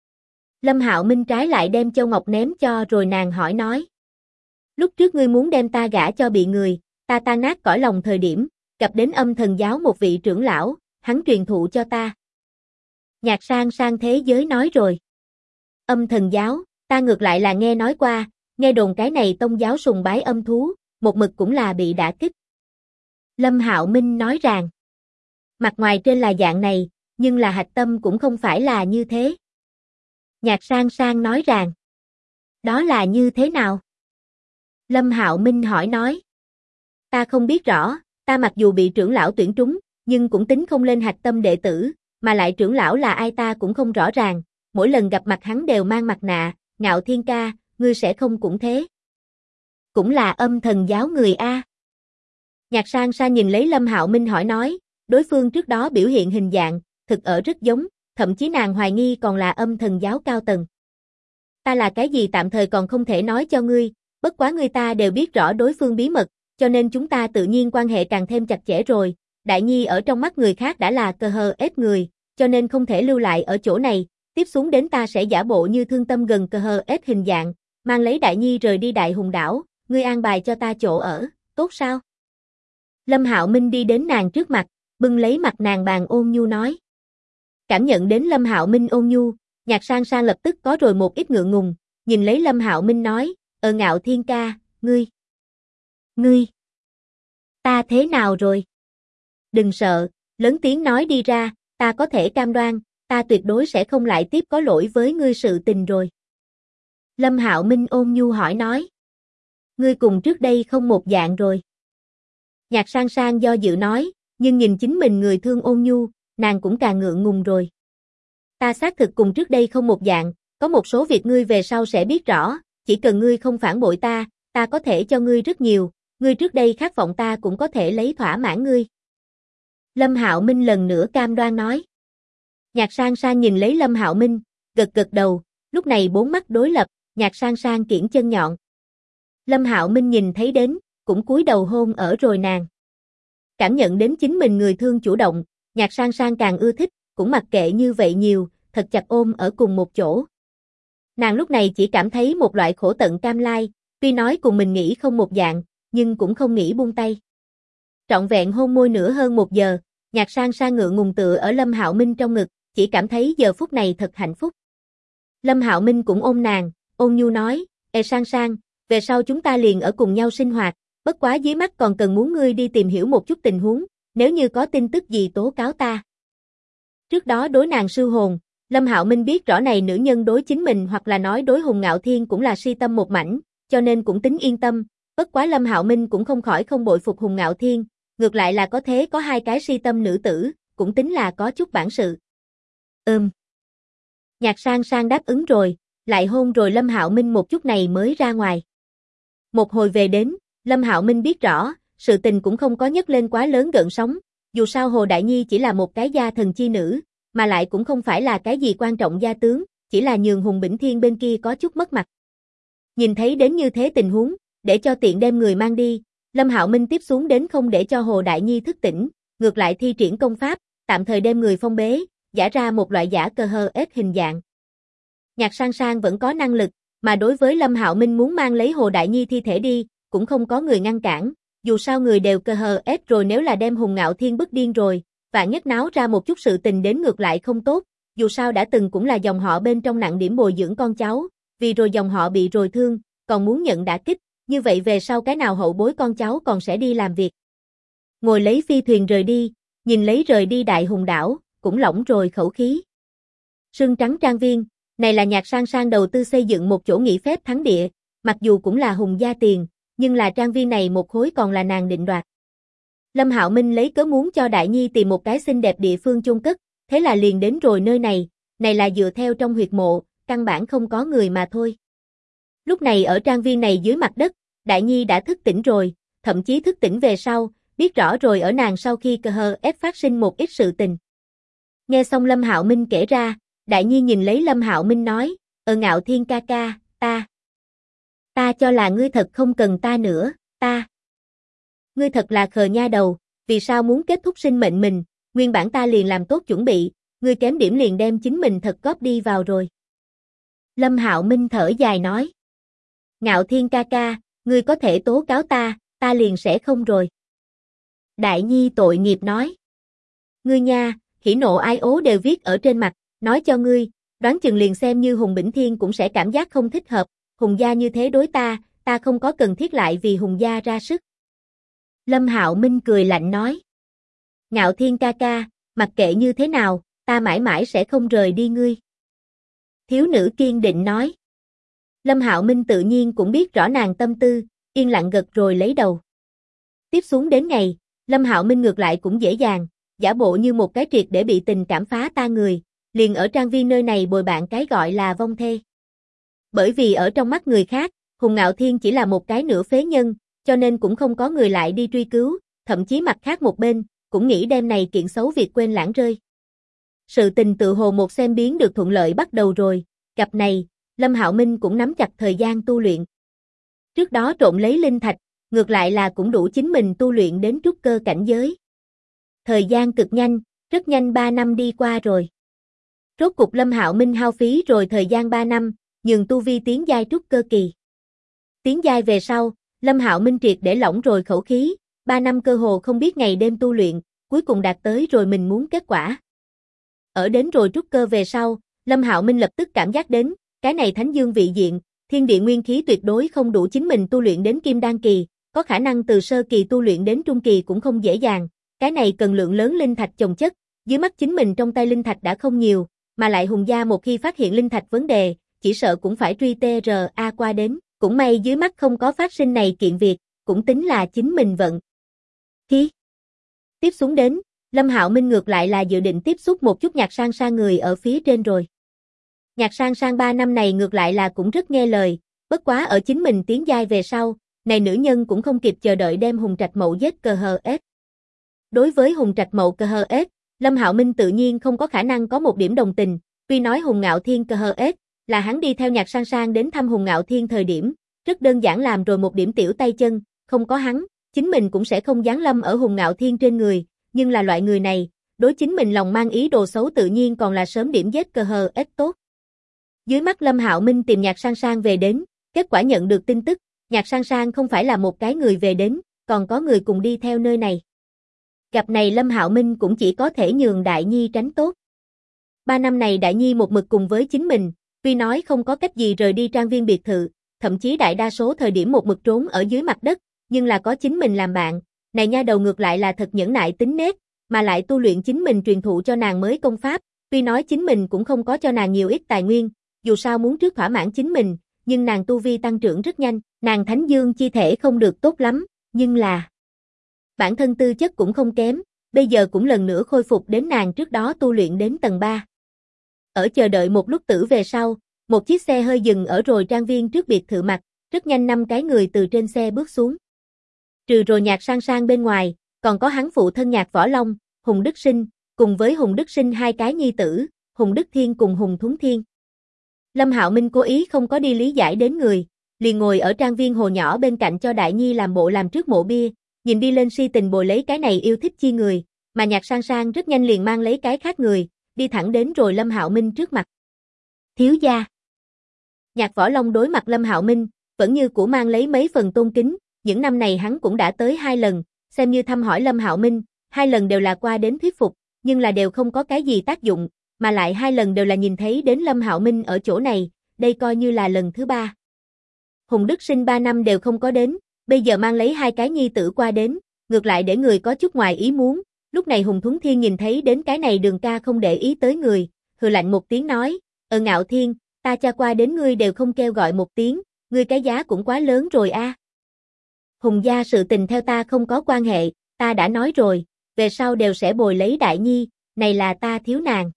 Lâm Hạo Minh trái lại đem châu ngọc ném cho rồi nàng hỏi nói. Lúc trước ngươi muốn đem ta gả cho bị người, ta tan nát cõi lòng thời điểm, gặp đến Âm Thần giáo một vị trưởng lão, hắn truyền thụ cho ta. Nhạc Sang Sang thế giới nói rồi. Âm Thần giáo, ta ngược lại là nghe nói qua, nghe đồn cái này tông giáo sùng bái âm thú, một mực cũng là bị đả kích. Lâm Hạo Minh nói rằng, mặt ngoài trên là dạng này, nhưng là hạch tâm cũng không phải là như thế. Nhạc Sang Sang nói rằng, đó là như thế nào? Lâm Hạo Minh hỏi nói, ta không biết rõ, ta mặc dù bị trưởng lão tuyển trúng, nhưng cũng tính không lên hạch tâm đệ tử, mà lại trưởng lão là ai ta cũng không rõ ràng, mỗi lần gặp mặt hắn đều mang mặt nạ, Ngạo Thiên ca, ngươi sẽ không cũng thế. Cũng là Âm Thần giáo người a. Nhạc Sang Sang nhìn lấy Lâm Hạo Minh hỏi nói, đối phương trước đó biểu hiện hình dạng, thực ở rất giống, thậm chí nàng hoài nghi còn là Âm Thần giáo cao tầng. Ta là cái gì tạm thời còn không thể nói cho ngươi, bất quá người ta đều biết rõ đối phương bí mật, cho nên chúng ta tự nhiên quan hệ càng thêm chặt chẽ rồi. Đại Nhi ở trong mắt người khác đã là cơ hờ ép người, cho nên không thể lưu lại ở chỗ này, tiếp xuống đến ta sẽ giả bộ như thương tâm gần cơ hờ ép hình dạng, mang lấy Đại Nhi rời đi Đại Hùng đảo, ngươi an bài cho ta chỗ ở, tốt sao? Lâm Hạo Minh đi đến nàng trước mặt, bưng lấy mặt nàng bàn ôn nhu nói. Cảm nhận đến Lâm Hạo Minh ôn nhu, Nhạc Sang Sang lập tức có rồi một ít ngượng ngùng, nhìn lấy Lâm Hạo Minh nói, Ngạo Thiên ca, ngươi, ta thế nào rồi? Đừng sợ, lớn tiếng nói đi ra, ta có thể cam đoan, ta tuyệt đối sẽ không lại tiếp có lỗi với ngươi sự tình rồi. Lâm Hạo Minh ôn nhu hỏi nói, ngươi cùng trước đây không một dạng rồi. Nhạc Sang Sang do dự nói, nhưng nhìn chính mình người thương ôn nhu, nàng cũng càng ngượng ngùng rồi. Ta xác thực cùng trước đây không một dạng, có một số việc ngươi về sau sẽ biết rõ, chỉ cần ngươi không phản bội ta, ta có thể cho ngươi rất nhiều, ngươi trước đây khát vọng ta cũng có thể lấy thỏa mãn ngươi. Lâm Hạo Minh lần nữa cam đoan nói. Nhạc Sang Sang nhìn lấy Lâm Hạo Minh, gật gật đầu, lúc này bốn mắt đối lập, Nhạc Sang Sang kiễng chân nhọn. Lâm Hạo Minh nhìn thấy đến, cũng cúi đầu hôn ở rồi nàng. Cảm nhận đến chính mình người thương chủ động, Nhạc Sang Sang càng ưa thích, cũng mặc kệ như vậy nhiều, thật chặt ôm ở cùng một chỗ. Nàng lúc này chỉ cảm thấy một loại khổ tận cam lai, tuy nói cùng mình nghĩ không một dạng, nhưng cũng không nghĩ buông tay. Trọn vẹn hôn môi nữa hơn 1 giờ, Nhạc Sang Sang ngượng ngùng tựa ở Lâm Hạo Minh trong ngực, chỉ cảm thấy giờ phút này thật hạnh phúc. Lâm Hạo Minh cũng ôm nàng, ôn nhu nói, Sang Sang, về sau chúng ta liền ở cùng nhau sinh hoạt, bất quá dưới mắt còn cần muốn ngươi đi tìm hiểu một chút tình huống, nếu như có tin tức gì tố cáo ta. Trước đó đối nàng sư hồn, Lâm Hạo Minh biết rõ này nữ nhân đối chính mình hoặc là nói đối Hùng Ngạo Thiên cũng là si tâm một mảnh, cho nên cũng tính yên tâm, bất quá Lâm Hạo Minh cũng không khỏi không bội phục Hùng Ngạo Thiên, ngược lại là có thế có 2 cái si tâm nữ tử, cũng tính là có chút bản sự. Nhạc Sang Sang đáp ứng rồi, lại hôn rồi Lâm Hạo Minh một chút này mới ra ngoài. Một hồi về đến, Lâm Hạo Minh biết rõ, sự tình cũng không có nhấc lên quá lớn gợn sóng, dù sao Hồ Đại Nhi chỉ là một cái gia thần chi nữ, mà lại cũng không phải là cái gì quan trọng gia tướng, chỉ là nhường Hùng Bỉnh Thiên bên kia có chút mất mặt. Nhìn thấy đến như thế tình huống, để cho tiện đem người mang đi, Lâm Hạo Minh tiếp xuống đến không để cho Hồ Đại Nhi thức tỉnh, ngược lại thi triển công pháp, tạm thời đem người phong bế, giả ra một loại giả cơ hơ ếch hình dạng. Nhạc Sang Sang vẫn có năng lực, mà đối với Lâm Hạo Minh muốn mang lấy Hồ Đại Nhi thi thể đi, cũng không có người ngăn cản, dù sao người đều cơ hơ ếch rồi, nếu là đem Hùng Ngạo Thiên bức điên rồi, vạn nhất náo ra một chút sự tình đến ngược lại không tốt, dù sao đã từng cũng là dòng họ bên trong nặng điểm bồi dưỡng con cháu, vì rồi dòng họ bị rồi thương, còn muốn nhận đả kích, như vậy về sau cái nào hậu bối con cháu còn sẽ đi làm việc. Ngồi lấy phi thuyền rời đi, nhìn lấy rời đi Đại Hùng đảo, cũng lỏng rồi khẩu khí. Sương Trắng Trang Viên, này là Nhạc Sang Sang đầu tư xây dựng một chỗ nghỉ phép thắng địa, mặc dù cũng là Hùng gia tiền, nhưng là trang viên này một khối còn là nàng định đoạt. Lâm Hạo Minh lấy cớ muốn cho Đại Nhi tìm một cái xinh đẹp địa phương chôn cất, thế là liền đến rồi nơi này là dựa theo trong huyệt mộ, căn bản không có người mà thôi. Lúc này ở trang viên này dưới mặt đất, Đại Nhi đã thức tỉnh rồi, thậm chí thức tỉnh về sau, biết rõ rồi ở nàng sau khi cơ hơ ép phát sinh một ít sự tình. Nghe xong Lâm Hạo Minh kể ra, Đại Nhi nhìn lấy Lâm Hạo Minh nói, Ngạo Thiên ca ca, ta cho là ngươi thật không cần ta nữa, ngươi thật là khờ nha đầu, vì sao muốn kết thúc sinh mệnh mình, nguyên bản ta liền làm tốt chuẩn bị, ngươi kém điểm liền đem chính mình thật góp đi vào rồi. Lâm Hạo Minh thở dài nói, Ngạo Thiên ca ca, ngươi có thể tố cáo ta liền sẽ không rồi. Đại Nhi tội nghiệp nói, ngươi nha, hỉ nộ ái ố đều viết ở trên mặt, nói cho ngươi, đoán chừng liền xem như Hùng Bỉnh Thiên cũng sẽ cảm giác không thích hợp, Hùng gia như thế đối ta không có cần thiết lại vì Hùng gia ra sức. Lâm Hạo Minh cười lạnh nói, Ngạo Thiên ca ca, mặc kệ như thế nào, ta mãi mãi sẽ không rời đi ngươi. Thiếu nữ kiên định nói. Lâm Hạo Minh tự nhiên cũng biết rõ nàng tâm tư, yên lặng gật rồi lấy đầu. Tiếp xuống đến ngày, Lâm Hạo Minh ngược lại cũng dễ dàng, giả bộ như một cái triệt để bị tình cảm phá ta người, liền ở trang viên nơi này bồi bạn cái gọi là vong thê. Bởi vì ở trong mắt người khác, Hùng Ngạo Thiên chỉ là một cái nửa phế nhân, cho nên cũng không có người lại đi truy cứu, thậm chí mặt khác một bên, cũng nghĩ đêm này kiện xấu việc quên lãng rơi. Sự tình tự hồ một xem biến được thuận lợi bắt đầu rồi, gặp này, Lâm Hạo Minh cũng nắm chặt thời gian tu luyện. Trước đó trộn lấy linh thạch, ngược lại là cũng đủ chính mình tu luyện đến trúc cơ cảnh giới. Thời gian cực nhanh, rất nhanh 3 năm đi qua rồi. Rốt cục Lâm Hạo Minh hao phí rồi thời gian 3 năm, nhường tu vi tiến giai trúc cơ kỳ. Tiến giai về sau, Lâm Hạo Minh triệt để lỏng rồi khẩu khí, 3 năm cơ hồ không biết ngày đêm tu luyện, cuối cùng đạt tới rồi mình muốn kết quả. Ở đến rồi trúc cơ về sau, Lâm Hạo Minh lập tức cảm giác đến, cái này thánh dương vị diện, thiên địa nguyên khí tuyệt đối không đủ chính mình tu luyện đến kim đan kỳ, có khả năng từ sơ kỳ tu luyện đến trung kỳ cũng không dễ dàng, cái này cần lượng lớn linh thạch chồng chất, dưới mắt chính mình trong tay linh thạch đã không nhiều, mà lại Hùng gia một khi phát hiện linh thạch vấn đề, chỉ sợ cũng phải truy TRA qua đến, cũng may dưới mắt không có phát sinh này kiện việc, cũng tính là chính mình vận. Tiếp xuống đến, Lâm Hạo Minh ngược lại là dự định tiếp xúc một chút Nhạc Sang Sang người ở phía trên rồi. Nhạc Sang Sang 3 năm này ngược lại là cũng rất nghe lời, bất quá ở chính mình tiến giai về sau, này nữ nhân cũng không kịp chờ đợi đem Hùng Trạch Mậu giết cờ hờ ếch. Đối với Hùng Trạch Mậu cờ hờ ếch, Lâm Hạo Minh tự nhiên không có khả năng có một điểm đồng tình, tuy nói Hùng Ngạo Thiên cờ hờ ếch là hắn đi theo Nhạc Sang Sang đến thăm Hùng Ngạo Thiên thời điểm, rất đơn giản làm rồi một điểm tiểu tay chân, không có hắn, chính mình cũng sẽ không giáng lâm ở Hùng Ngạo Thiên trên người, nhưng là loại người này, đối chính mình lòng mang ý đồ xấu tự nhiên còn là sớm điểm giết cờ hờ ếch tốt. Dưới mắt Lâm Hạo Minh tìm Nhạc Sang Sang về đến, kết quả nhận được tin tức, Nhạc Sang Sang không phải là một cái người về đến, còn có người cùng đi theo nơi này. Gặp này Lâm Hạo Minh cũng chỉ có thể nhường Đại Nhi tránh tốt. 3 năm này Đại Nhi một mực cùng với chính mình, tuy nói không có cách gì rời đi trang viên biệt thự, thậm chí đại đa số thời điểm một mực trốn ở dưới mặt đất, nhưng là có chính mình làm bạn, này nha đầu ngược lại là thật nhẫn nại tính nết, mà lại tu luyện chính mình truyền thụ cho nàng mới công pháp, tuy nói chính mình cũng không có cho nàng nhiều ít tài nguyên, dù sao muốn trước thỏa mãn chính mình, nhưng nàng tu vi tăng trưởng rất nhanh, nàng Thánh Dương chi thể không được tốt lắm, nhưng là bản thân tư chất cũng không kém, bây giờ cũng lần nữa khôi phục đến nàng trước đó tu luyện đến tầng 3. Ở chờ đợi một lúc tử về sau, một chiếc xe hơi dừng ở rồi trang viên trước biệt thự mặt, rất nhanh 5 cái người từ trên xe bước xuống. Trừ rồi Nhạc Sang Sang bên ngoài, còn có hắn phụ thân Nhạc Võ Long, Hùng Đức Sinh, cùng với Hùng Đức Sinh 2 cái nhi tử, Hùng Đức Thiên cùng Hùng Thuấn Thiên. Lâm Hạo Minh cố ý không có đi lý giải đến người, liền ngồi ở trang viên hồ nhỏ bên cạnh cho Đại Nhi làm bộ làm trước mộ bia, nhìn đi lên si tình bồi lấy cái này yêu thích chi người, mà Nhạc Sang Sang rất nhanh liền mang lấy cái khác người, đi thẳng đến rồi Lâm Hạo Minh trước mặt. Thiếu gia. Nhạc Võ Long đối mặt Lâm Hạo Minh, vẫn như cũ mang lấy mấy phần tôn kính, những năm này hắn cũng đã tới 2 lần, xem như thăm hỏi Lâm Hạo Minh, 2 lần đều là qua đến thuyết phục, nhưng là đều không có cái gì tác dụng, mà lại 2 lần đều là nhìn thấy đến Lâm Hạo Minh ở chỗ này, đây coi như là lần thứ 3. Hùng Đức Sinh 3 năm đều không có đến, bây giờ mang lấy 2 cái nhi tử qua đến, ngược lại để người có chút ngoài ý muốn, lúc này Hùng Thuấn Thiên nhìn thấy đến cái này Đường ca không để ý tới người, hừ lạnh một tiếng nói, Ngạo Thiên, ta cha qua đến ngươi đều không kêu gọi một tiếng, ngươi cái giá cũng quá lớn rồi a. Hùng gia sự tình theo ta không có quan hệ, ta đã nói rồi, về sau đều sẽ bồi lấy Đại Nhi, này là ta thiếu nàng.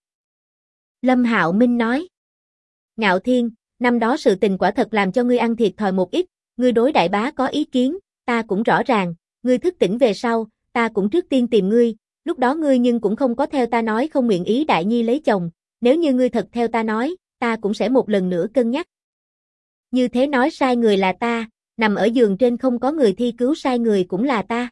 Lâm Hạo Minh nói, Ngạo Thiên, năm đó sự tình quả thật làm cho ngươi ăn thiệt thòi một ít, ngươi đối đại bá có ý kiến, ta cũng rõ ràng, ngươi thức tỉnh về sau, ta cũng trước tiên tìm ngươi, lúc đó ngươi nhưng cũng không có theo ta nói không nguyện ý Đại Nhi lấy chồng, nếu như ngươi thật theo ta nói, ta cũng sẽ một lần nữa cân nhắc. Như thế nói sai người là ta, nằm ở giường trên không có người thi cứu sai người cũng là ta.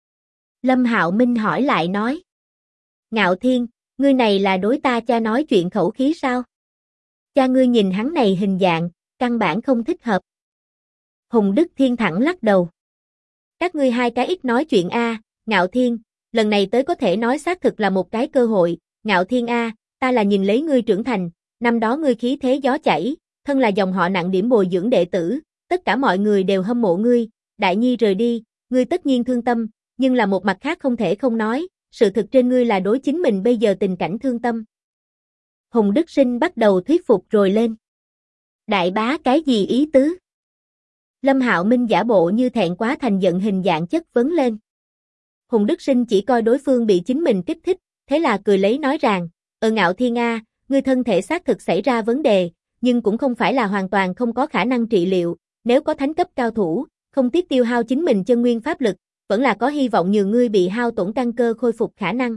Lâm Hạo Minh hỏi lại nói, Ngạo Thiên, ngươi này là đối ta cha nói chuyện khẩu khí sao? Cha ngươi nhìn hắn này hình dạng, căn bản không thích hợp. Hùng Đức Thiên thẳng lắc đầu. Các ngươi 2 cái ít nói chuyện a, Ngạo Thiên, lần này tới có thể nói xác thực là một cái cơ hội, Ngạo Thiên a, ta là nhìn lấy ngươi trưởng thành, năm đó ngươi khí thế gió chảy, thân là dòng họ nặng điểm bồi dưỡng đệ tử, tất cả mọi người đều hâm mộ ngươi, Đại Nhi rời đi, ngươi tất nhiên thương tâm, nhưng là một mặt khác không thể không nói, sự thực trên ngươi là đối chính mình bây giờ tình cảnh thương tâm. Hùng Đức Sinh bắt đầu thuyết phục rồi lên. Đại bá cái gì ý tứ? Lâm Hạo Minh giả bộ như thẹn quá thành giận hình dạng chất vấn lên. Hùng Đức Sinh chỉ coi đối phương bị chính mình kích thích, thế là cười lấy nói rằng, Ngạo Thiên a, ngươi thân thể xác thực xảy ra vấn đề, nhưng cũng không phải là hoàn toàn không có khả năng trị liệu, nếu có thánh cấp cao thủ, không tiếc tiêu hao chính mình chân nguyên pháp lực, vẫn là có hy vọng nhường ngươi bị hao tổn căn cơ khôi phục khả năng.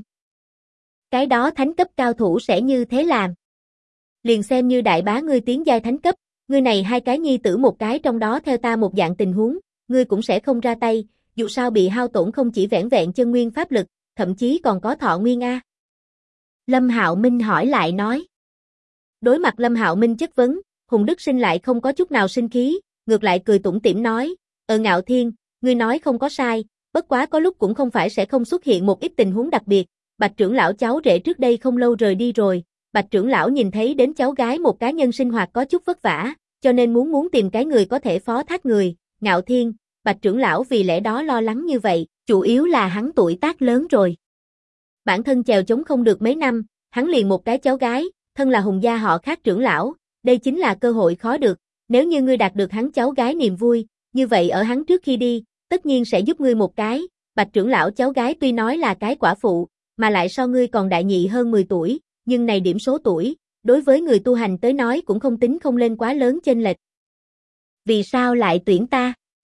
Cái đó thánh cấp cao thủ sẽ như thế làm. Liền xem như đại bá ngươi tiến giai thánh cấp, ngươi này 2 cái nhi tử một cái trong đó theo ta một dạng tình huống, ngươi cũng sẽ không ra tay, dù sao bị hao tổn không chỉ vẻn vẹn chân nguyên pháp lực, thậm chí còn có thọ nguyên a. Lâm Hạo Minh hỏi lại nói. Đối mặt Lâm Hạo Minh chất vấn, Hùng Đức Sinh lại không có chút nào sinh khí, ngược lại cười tủm tỉm nói, Ngạo Thiên, ngươi nói không có sai, bất quá có lúc cũng không phải sẽ không xuất hiện một ít tình huống đặc biệt, Bạch trưởng lão cháu rể trước đây không lâu rời đi rồi, Bạch trưởng lão nhìn thấy đến cháu gái một cá nhân sinh hoạt có chút vất vả, cho nên muốn tìm cái người có thể phó thác người, Ngạo Thiên, Bạch trưởng lão vì lẽ đó lo lắng như vậy, chủ yếu là hắn tuổi tác lớn rồi. Bản thân chèo chống không được mấy năm, hắn liền một cái cháu gái, thân là Hùng gia họ khác trưởng lão, đây chính là cơ hội khó được, nếu như ngươi đạt được hắn cháu gái niềm vui, như vậy ở hắn trước khi đi, tất nhiên sẽ giúp ngươi một cái, Bạch trưởng lão cháu gái tuy nói là cái quả phụ, mà lại so ngươi còn đại nhị hơn 10 tuổi, nhưng này điểm số tuổi, đối với người tu hành tới nói cũng không tính không lên quá lớn chênh lệch. Vì sao lại tuyển ta?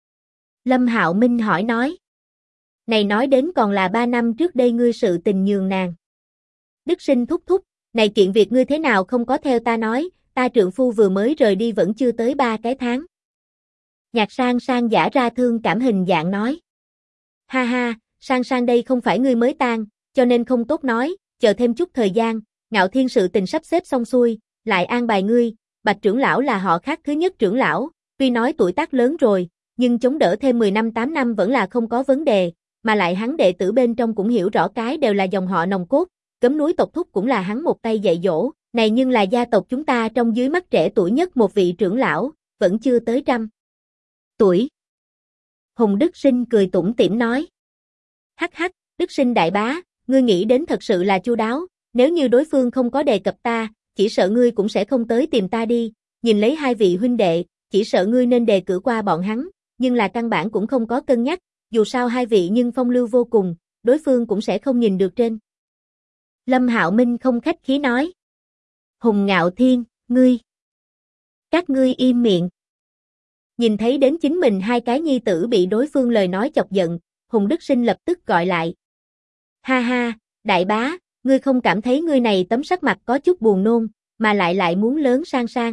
Lâm Hạo Minh hỏi nói. Này nói đến còn là 3 năm trước đây ngươi sự tình nhường nàng. Đức Sinh thúc thúc, này chuyện việc ngươi thế nào không có theo ta nói, ta trượng phu vừa mới rời đi vẫn chưa tới 3 cái tháng. Nhạc Sang Sang giả ra thương cảm hình dạng nói. Ha ha, Sang Sang đây không phải ngươi mới tan, cho nên không tốt nói, chờ thêm chút thời gian, Ngạo Thiên sự tình sắp xếp xong xuôi, lại an bài ngươi, Bạch trưởng lão là họ khác thứ nhất trưởng lão, tuy nói tuổi tác lớn rồi, nhưng chống đỡ thêm 10 năm 8 năm vẫn là không có vấn đề, mà lại hắn đệ tử bên trong cũng hiểu rõ cái đều là dòng họ nòng cốt, Cấm núi tộc thúc cũng là hắn một tay dạy dỗ, này nhưng là gia tộc chúng ta trong dưới mắt trẻ tuổi nhất một vị trưởng lão, vẫn chưa tới 100 tuổi. Hùng Đức Sinh cười tủm tỉm nói. Hắc hắc, Đức Sinh đại bá, ngươi nghĩ đến thật sự là chu đáo, nếu như đối phương không có đề cập ta, chỉ sợ ngươi cũng sẽ không tới tìm ta đi, nhìn lấy hai vị huynh đệ, chỉ sợ ngươi nên đề cử qua bọn hắn, nhưng là căn bản cũng không có cân nhắc, dù sao hai vị nhưng phong lưu vô cùng, đối phương cũng sẽ không nhìn được trên. Lâm Hạo Minh không khách khí nói. Hùng Ngạo Thiên, các ngươi im miệng. Nhìn thấy đến chính mình hai cái nhi tử bị đối phương lời nói chọc giận, Hùng Đức Sinh lập tức gọi lại. Ha ha, đại bá, ngươi không cảm thấy ngươi này tấm sắc mặt có chút buồn nôn, mà lại muốn lớn sang sang.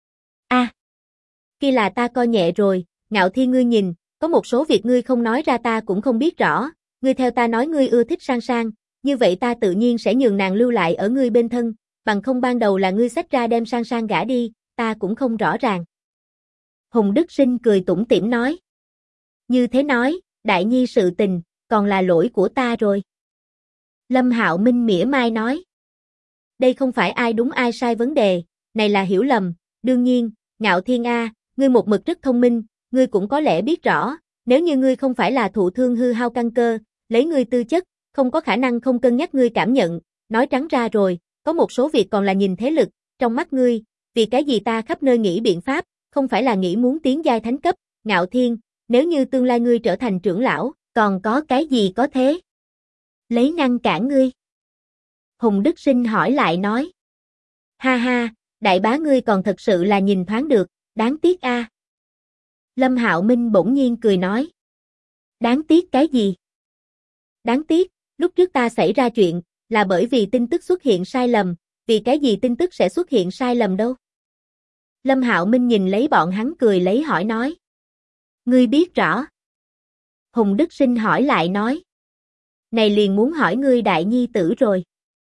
Kia là ta coi nhẹ rồi, Ngạo Thiên ngươi nhìn, có một số việc ngươi không nói ra ta cũng không biết rõ, ngươi theo ta nói ngươi ưa thích sang sang, như vậy ta tự nhiên sẽ nhường nàng lưu lại ở ngươi bên thân, bằng không ban đầu là ngươi xách ra đem sang sang gả đi, ta cũng không rõ ràng. Hùng Đức Sinh cười tủm tỉm nói. Như thế nói, đại nhi sự tình, còn là lỗi của ta rồi. Lâm Hạo Minh mỉa mai nói. Đây không phải ai đúng ai sai vấn đề, này là hiểu lầm, đương nhiên, Ngạo Thiên A, ngươi một mực rất thông minh, ngươi cũng có lẽ biết rõ, nếu như ngươi không phải là thụ thương hư hao căn cơ, lấy ngươi tư chất, không có khả năng không cân nhắc ngươi cảm nhận, nói trắng ra rồi, có một số việc còn là nhìn thế lực, trong mắt ngươi, vì cái gì ta khắp nơi nghĩ biện pháp, không phải là nghĩ muốn tiến giai thánh cấp, Ngạo Thiên, nếu như tương lai ngươi trở thành trưởng lão, còn có cái gì có thế? Lấy ngăn cản ngươi. Hùng Đức Sinh hỏi lại nói. Ha ha, đại bá ngươi còn thật sự là nhìn thoáng được, đáng tiếc a. Lâm Hạo Minh bỗng nhiên cười nói. Đáng tiếc cái gì? Đáng tiếc, lúc trước ta xảy ra chuyện, là bởi vì tin tức xuất hiện sai lầm, vì cái gì tin tức sẽ xuất hiện sai lầm đâu? Lâm Hạo Minh nhìn lấy bọn hắn cười lấy hỏi nói. Ngươi biết rõ. Hùng Đức Sinh hỏi lại nói. Này liền muốn hỏi ngươi đại nhi tử rồi.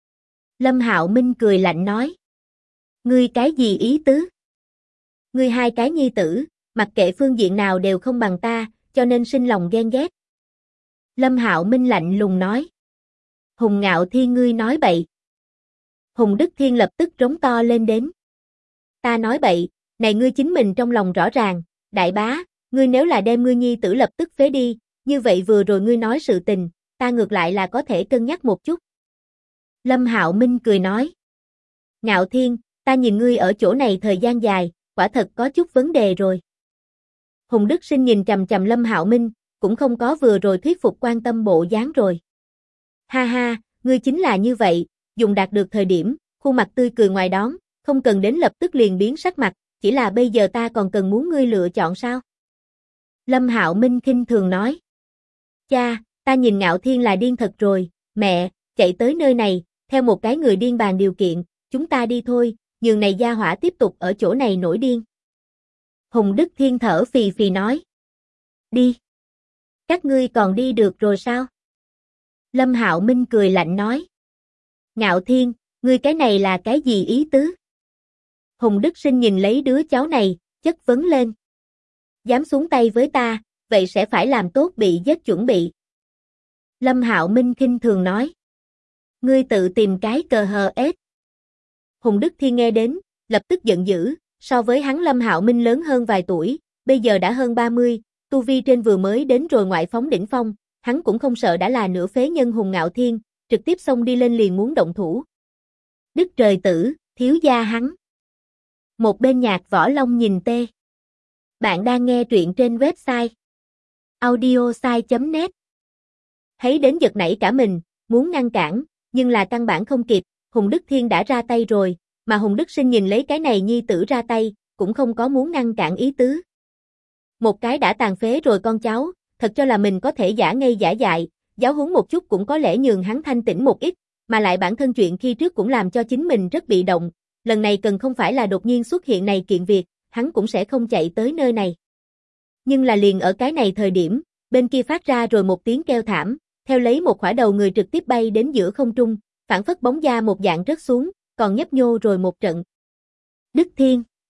Lâm Hạo Minh cười lạnh nói. Ngươi cái gì ý tứ? Ngươi hai cái nhi tử, mặc kệ phương diện nào đều không bằng ta, cho nên sinh lòng ghen ghét. Lâm Hạo Minh lạnh lùng nói. Hùng Ngạo Thiên ngươi nói bậy. Hùng Đức Thiên lập tức rống to lên đến. Ta nói bậy, này ngươi chính mình trong lòng rõ ràng, đại bá, ngươi nếu là đem ngươi nhi tử lập tức phế đi, như vậy vừa rồi ngươi nói sự tình, ta ngược lại là có thể cân nhắc một chút. Lâm Hạo Minh cười nói. Ngạo Thiên, ta nhìn ngươi ở chỗ này thời gian dài, quả thật có chút vấn đề rồi. Hùng Đức Sinh nhìn chằm chằm Lâm Hạo Minh, cũng không có vừa rồi thuyết phục quan tâm bộ dáng rồi. Ha ha, ngươi chính là như vậy, dùng đạt được thời điểm, khuôn mặt tươi cười ngoài đón, không cần đến lập tức liền biến sắc mặt, chỉ là bây giờ ta còn cần muốn ngươi lựa chọn sao? Lâm Hạo Minh khinh thường nói. Cha, ta nhìn Ngạo Thiên là điên thật rồi, mẹ, chạy tới nơi này, theo một cái người điên bàn điều kiện, chúng ta đi thôi, nhường này gia hỏa tiếp tục ở chỗ này nổi điên. Hùng Đức Thiên thở phì phì nói. Đi. Các ngươi còn đi được rồi sao? Lâm Hạo Minh cười lạnh nói. Ngạo Thiên, ngươi cái này là cái gì ý tứ? Hùng Đức Sinh nhìn lấy đứa cháu này, chất vấn lên. Dám xuống tay với ta, vậy sẽ phải làm tốt bị giết chuẩn bị. Lâm Hạo Minh khinh thường nói. Ngươi tự tìm cái cờ hờ ết. Hùng Đức Thiên nghe đến, lập tức giận dữ, so với hắn Lâm Hạo Minh lớn hơn vài tuổi, bây giờ đã hơn 30, tu vi trên vừa mới đến rồi ngoại phóng đỉnh phong, hắn cũng không sợ đã là nửa phế nhân Hùng Ngạo Thiên, trực tiếp xông đi lên liền muốn động thủ. Đức trời tử, thiếu gia hắn. Một bên Nhạc Võ Long nhìn tê. Bạn đang nghe truyện trên website audiosai.net. Thấy đến giật nảy cả mình, muốn ngăn cản, nhưng là căn bản không kịp, Hùng Đức Thiên đã ra tay rồi, mà Hùng Đức Sinh nhìn lấy cái này nhi tử ra tay, cũng không có muốn ngăn cản ý tứ. Một cái đã tàn phế rồi con cháu, thật cho là mình có thể giả ngây giả dại, giáo huấn một chút cũng có lẽ nhường hắn thanh tĩnh một ít, mà lại bản thân chuyện khi trước cũng làm cho chính mình rất bị động, lần này cần không phải là đột nhiên xuất hiện này kiện việc, hắn cũng sẽ không chạy tới nơi này. Nhưng là liền ở cái này thời điểm, bên kia phát ra rồi một tiếng kêu thảm, theo lấy một khỏa đầu người trực tiếp bay đến giữa không trung, phản phất bóng da một dạng rớt xuống, còn nhấp nhô rồi một trận. Đức Thiên,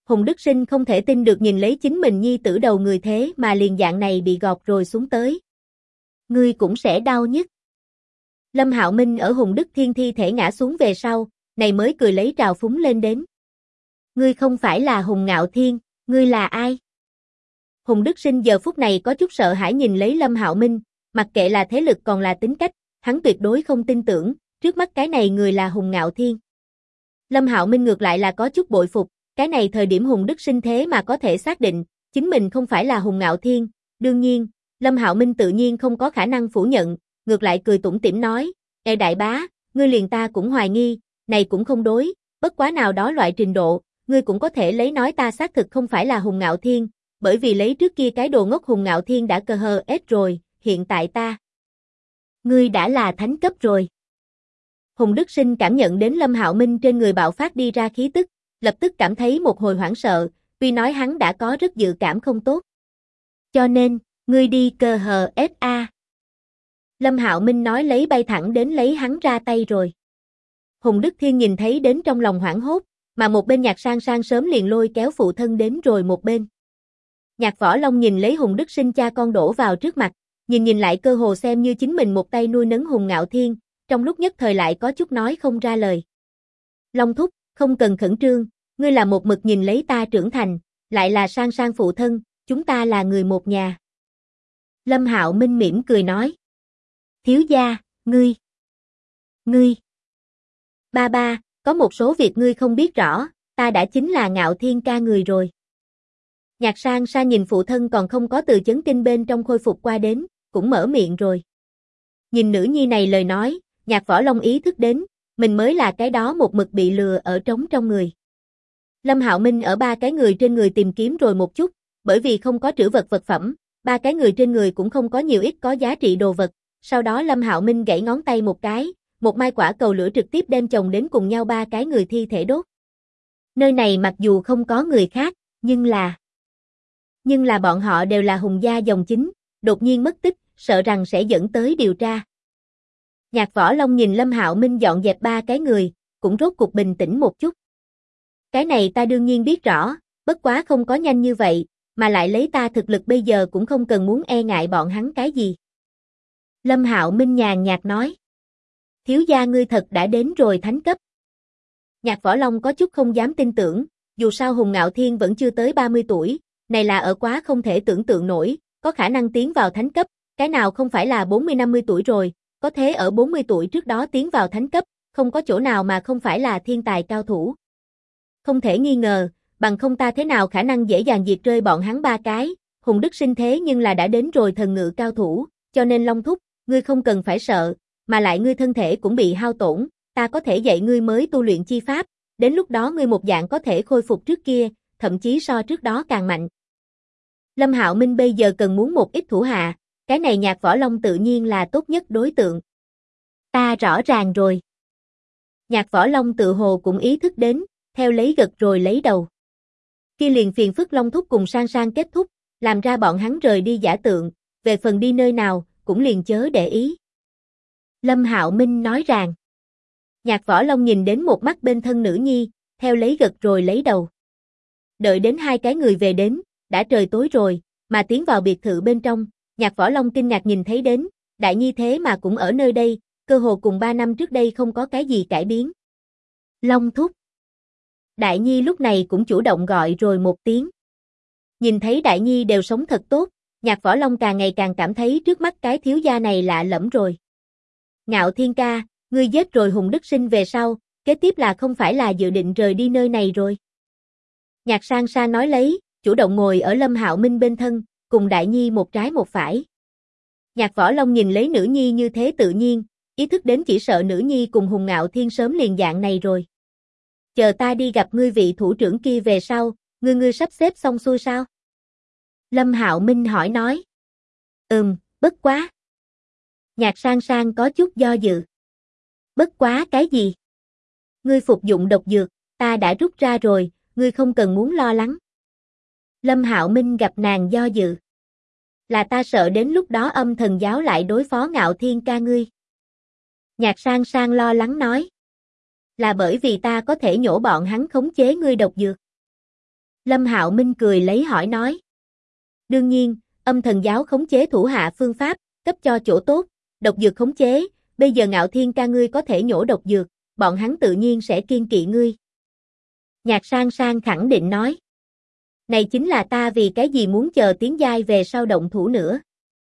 Hùng Đức Sinh không thể tin được nhìn lấy chính mình nhi tử đầu người thế mà liền dạng này bị gọt rồi xuống tới. Ngươi cũng sẽ đau nhức. Lâm Hạo Minh ở Hùng Đức Thiên thi thể ngã xuống về sau, này mới cười lấy trào phúng lên đến. Ngươi không phải là Hùng Ngạo Thiên, ngươi là ai? Hùng Đức Sinh giờ phút này có chút sợ hãi nhìn lấy Lâm Hạo Minh, mặc kệ là thế lực còn là tính cách, hắn tuyệt đối không tin tưởng, trước mắt cái này người là Hùng Ngạo Thiên. Lâm Hạo Minh ngược lại là có chút bội phục, cái này thời điểm Hùng Đức Sinh thế mà có thể xác định, chính mình không phải là Hùng Ngạo Thiên, đương nhiên, Lâm Hạo Minh tự nhiên không có khả năng phủ nhận, ngược lại cười tủm tỉm nói, đại bá, ngươi liền ta cũng hoài nghi, này cũng không đối, bất quá nào đó loại trình độ, ngươi cũng có thể lấy nói ta xác thực không phải là Hùng Ngạo Thiên, bởi vì lấy trước kia cái đồ ngốc Hùng Ngạo Thiên đã cờ hờ ết rồi, hiện tại ta. Ngươi đã là thánh cấp rồi. Hùng Đức Sinh cảm nhận đến Lâm Hạo Minh trên người bạo phát đi ra khí tức, lập tức cảm thấy một hồi hoảng sợ, tuy nói hắn đã có rất dự cảm không tốt. Cho nên, ngươi đi cờ hờ ết a. Lâm Hạo Minh nói lấy bay thẳng đến lấy hắn ra tay rồi. Hùng Đức Thiên nhìn thấy đến trong lòng hoảng hốt, mà một bên Nhạc Sang Sang sớm liền lôi kéo phụ thân đến rồi một bên. Nhạc Võ Long nhìn lấy Hùng Đức Sinh cha con đổ vào trước mặt, nhìn lại cơ hồ xem như chính mình một tay nuôi nấng Hùng Ngạo Thiên, trong lúc nhất thời lại có chút nói không ra lời. Long thúc, không cần khẩn trương, ngươi là một mực nhìn lấy ta trưởng thành, lại là Sang Sang phụ thân, chúng ta là người một nhà. Lâm Hạo Minh mỉm cười nói. Thiếu gia, ngươi. Ba, có một số việc ngươi không biết rõ, ta đã chính là Ngạo Thiên ca người rồi. Nhạc Sang Sang nhìn phụ thân còn không có từ chấn kinh bên trong khôi phục qua đến, cũng mở miệng rồi. Nhìn nữ nhi này lời nói, Nhạc Võ Long ý thức đến, mình mới là cái đó một mực bị lừa ở trống trong người. Lâm Hạo Minh ở ba cái người trên người tìm kiếm rồi một chút, bởi vì không có trữ vật vật phẩm, ba cái người trên người cũng không có nhiều ít có giá trị đồ vật. Sau đó Lâm Hạo Minh gãy ngón tay một cái, một mai quả cầu lửa trực tiếp đem chồng đến cùng nhau ba cái người thi thể đốt. Nơi này mặc dù không có người khác, nhưng là bọn họ đều là Hùng gia dòng chính, đột nhiên mất tích, sợ rằng sẽ dẫn tới điều tra. Nhạc Võ Long nhìn Lâm Hạo Minh dọn dẹp ba cái người, cũng rốt cuộc bình tĩnh một chút. Cái này ta đương nhiên biết rõ, bất quá không có nhanh như vậy, mà lại lấy ta thực lực bây giờ cũng không cần muốn e ngại bọn hắn cái gì. Lâm Hạo Minh nhàn nhạt nói. Thiếu gia ngươi thật đã đến rồi thánh cấp. Nhạc Võ Long có chút không dám tin tưởng, dù sao Hùng Ngạo Thiên vẫn chưa tới 30 tuổi, này là ở quá không thể tưởng tượng nổi, có khả năng tiến vào thánh cấp, cái nào không phải là 40-50 tuổi rồi, có thế ở 40 tuổi trước đó tiến vào thánh cấp, không có chỗ nào mà không phải là thiên tài cao thủ. Không thể nghi ngờ, bằng không ta thế nào khả năng dễ dàng diệt rơi bọn hắn ba cái, Hùng Đức Sinh thế nhưng là đã đến rồi thần ngự cao thủ, cho nên Long thúc, ngươi không cần phải sợ, mà lại ngươi thân thể cũng bị hao tổn, ta có thể dạy ngươi mới tu luyện chi pháp, đến lúc đó ngươi một dạng có thể khôi phục trước kia, thậm chí so trước đó càng mạnh. Lâm Hạo Minh bây giờ cần muốn một ít thủ hạ, cái này Nhạc Võ Long tự nhiên là tốt nhất đối tượng. Ta rõ ràng rồi. Nhạc Võ Long tự hồ cũng ý thức đến, theo lấy gật rồi lấy đầu. Kia liền phiền phức Long thúc cùng Sang Sang kết thúc, làm ra bọn hắn rời đi giả tượng, về phần đi nơi nào, cũng liền chớ để ý. Lâm Hạo Minh nói rằng. Nhạc Võ Long nhìn đến một mắt bên thân nữ nhi, theo lấy gật rồi lấy đầu. Đợi đến hai cái người về đến, đã trời tối rồi, mà tiến vào biệt thự bên trong, Nhạc Võ Long kinh ngạc nhìn thấy đến, đại nhi thế mà cũng ở nơi đây, cơ hồ cùng 3 năm trước đây không có cái gì cải biến. Long thúc. Đại nhi lúc này cũng chủ động gọi rồi một tiếng. Nhìn thấy đại nhi đều sống thật tốt, Nhạc Võ Long càng ngày càng cảm thấy trước mắt cái thiếu gia này lạ lẫm rồi. Ngạo Thiên ca, ngươi giết rồi Hùng Đức Sinh về sau, kế tiếp là không phải là dự định rời đi nơi này rồi. Nhạc Sang Sang nói lấy, chủ động ngồi ở Lâm Hạo Minh bên thân, cùng đại nhi một trái một phải. Nhạc Võ Long nhìn lấy nữ nhi như thế tự nhiên, ý thức đến chỉ sợ nữ nhi cùng Hùng Ngạo Thiên sớm liền dạng này rồi. Chờ ta đi gặp ngươi vị thủ trưởng kia về sau, ngươi sắp xếp xong xuôi sao? Lâm Hạo Minh hỏi nói. Bất quá. Nhạc Sang Sang có chút do dự. Bất quá cái gì? Ngươi phục dụng độc dược, ta đã rút ra rồi, ngươi không cần muốn lo lắng. Lâm Hạo Minh gặp nàng do dự. Là ta sợ đến lúc đó âm thần giáo lại đối phó Ngạo Thiên ca ngươi. Nhạc Sang Sang lo lắng nói. Là bởi vì ta có thể nhổ bọn hắn khống chế ngươi độc dược. Lâm Hạo Minh cười lấy hỏi nói. Đương nhiên, âm thần giáo khống chế thủ hạ phương pháp, cấp cho chỗ tốt, độc dược khống chế, bây giờ Ngạo Thiên ca ngươi có thể nhổ độc dược, bọn hắn tự nhiên sẽ kiên kỵ ngươi. Nhạc Sang Sang khẳng định nói. Này chính là ta vì cái gì muốn chờ tiến giai về sau động thủ nữa.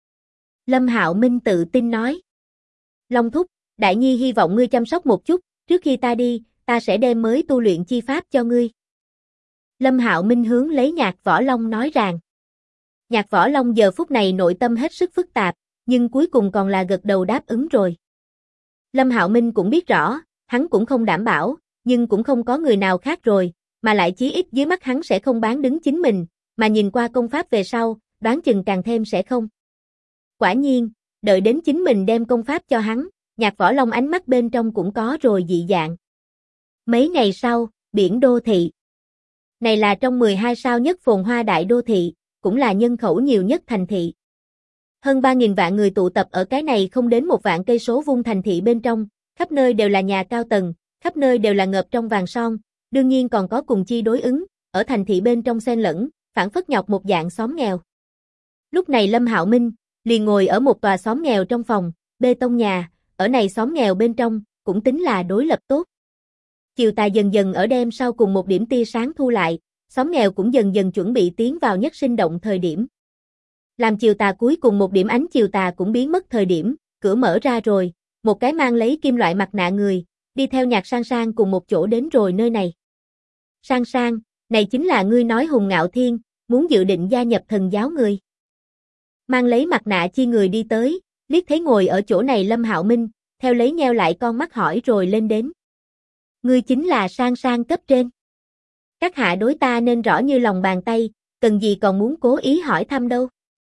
Lâm Hạo Minh tự tin nói. Long thúc, Đại Nhi hy vọng ngươi chăm sóc một chút, trước khi ta đi, ta sẽ đem mới tu luyện chi pháp cho ngươi. Lâm Hạo Minh hướng lấy Nhạc Võ Long nói rằng. Nhạc Võ Long giờ phút này nội tâm hết sức phức tạp, nhưng cuối cùng còn là gật đầu đáp ứng rồi. Lâm Hạo Minh cũng biết rõ, hắn cũng không đảm bảo, nhưng cũng không có người nào khác rồi, mà lại chí ít dưới mắt hắn sẽ không bán đứng chính mình, mà nhìn qua công pháp về sau, đoán chừng càng thêm sẽ không. Quả nhiên, đợi đến chính mình đem công pháp cho hắn, Nhạc Võ Long ánh mắt bên trong cũng có rồi dị dạng. Mấy ngày sau, biển đô thị. Này là trong 12 sao nhất phồn hoa đại đô thị, cũng là nhân khẩu nhiều nhất thành thị. Hơn 3.000 vạn người tụ tập ở cái này không đến 1 vạn cây số vuông thành thị bên trong, khắp nơi đều là nhà cao tầng, khắp nơi đều là ngập trong vàng son, đương nhiên còn có cùng chi đối ứng, ở thành thị bên trong xen lẫn, phản phất nhọc một dạng xóm nghèo. Lúc này Lâm Hạo Minh liền ngồi ở một tòa xóm nghèo trong phòng, bê tông nhà, ở này xóm nghèo bên trong, cũng tính là đối lập tốt. Chiều tà dần dần ở đêm sau cùng một điểm tia sáng thu lại, xóm nghèo cũng dần dần chuẩn bị tiến vào nhất sinh động thời điểm. Làm chiều tà cuối cùng một điểm ánh chiều tà cũng biến mất thời điểm, cửa mở ra rồi, một cái mang lấy kim loại mặt nạ người, đi theo Nhạc Sang Sang cùng một chỗ đến rồi nơi này. Sang Sang, này chính là ngươi nói Hùng Ngạo Thiên, muốn dự định gia nhập thần giáo người. Mang lấy mặt nạ chi người đi tới, liếc thấy ngồi ở chỗ này Lâm Hạo Minh, theo lấy nheo lại con mắt hỏi rồi lên đến. Ngươi chính là Sang Sang cấp trên. Các hạ đối ta nên rõ như lòng bàn tay, cần gì còn muốn cố ý hỏi thăm đâu.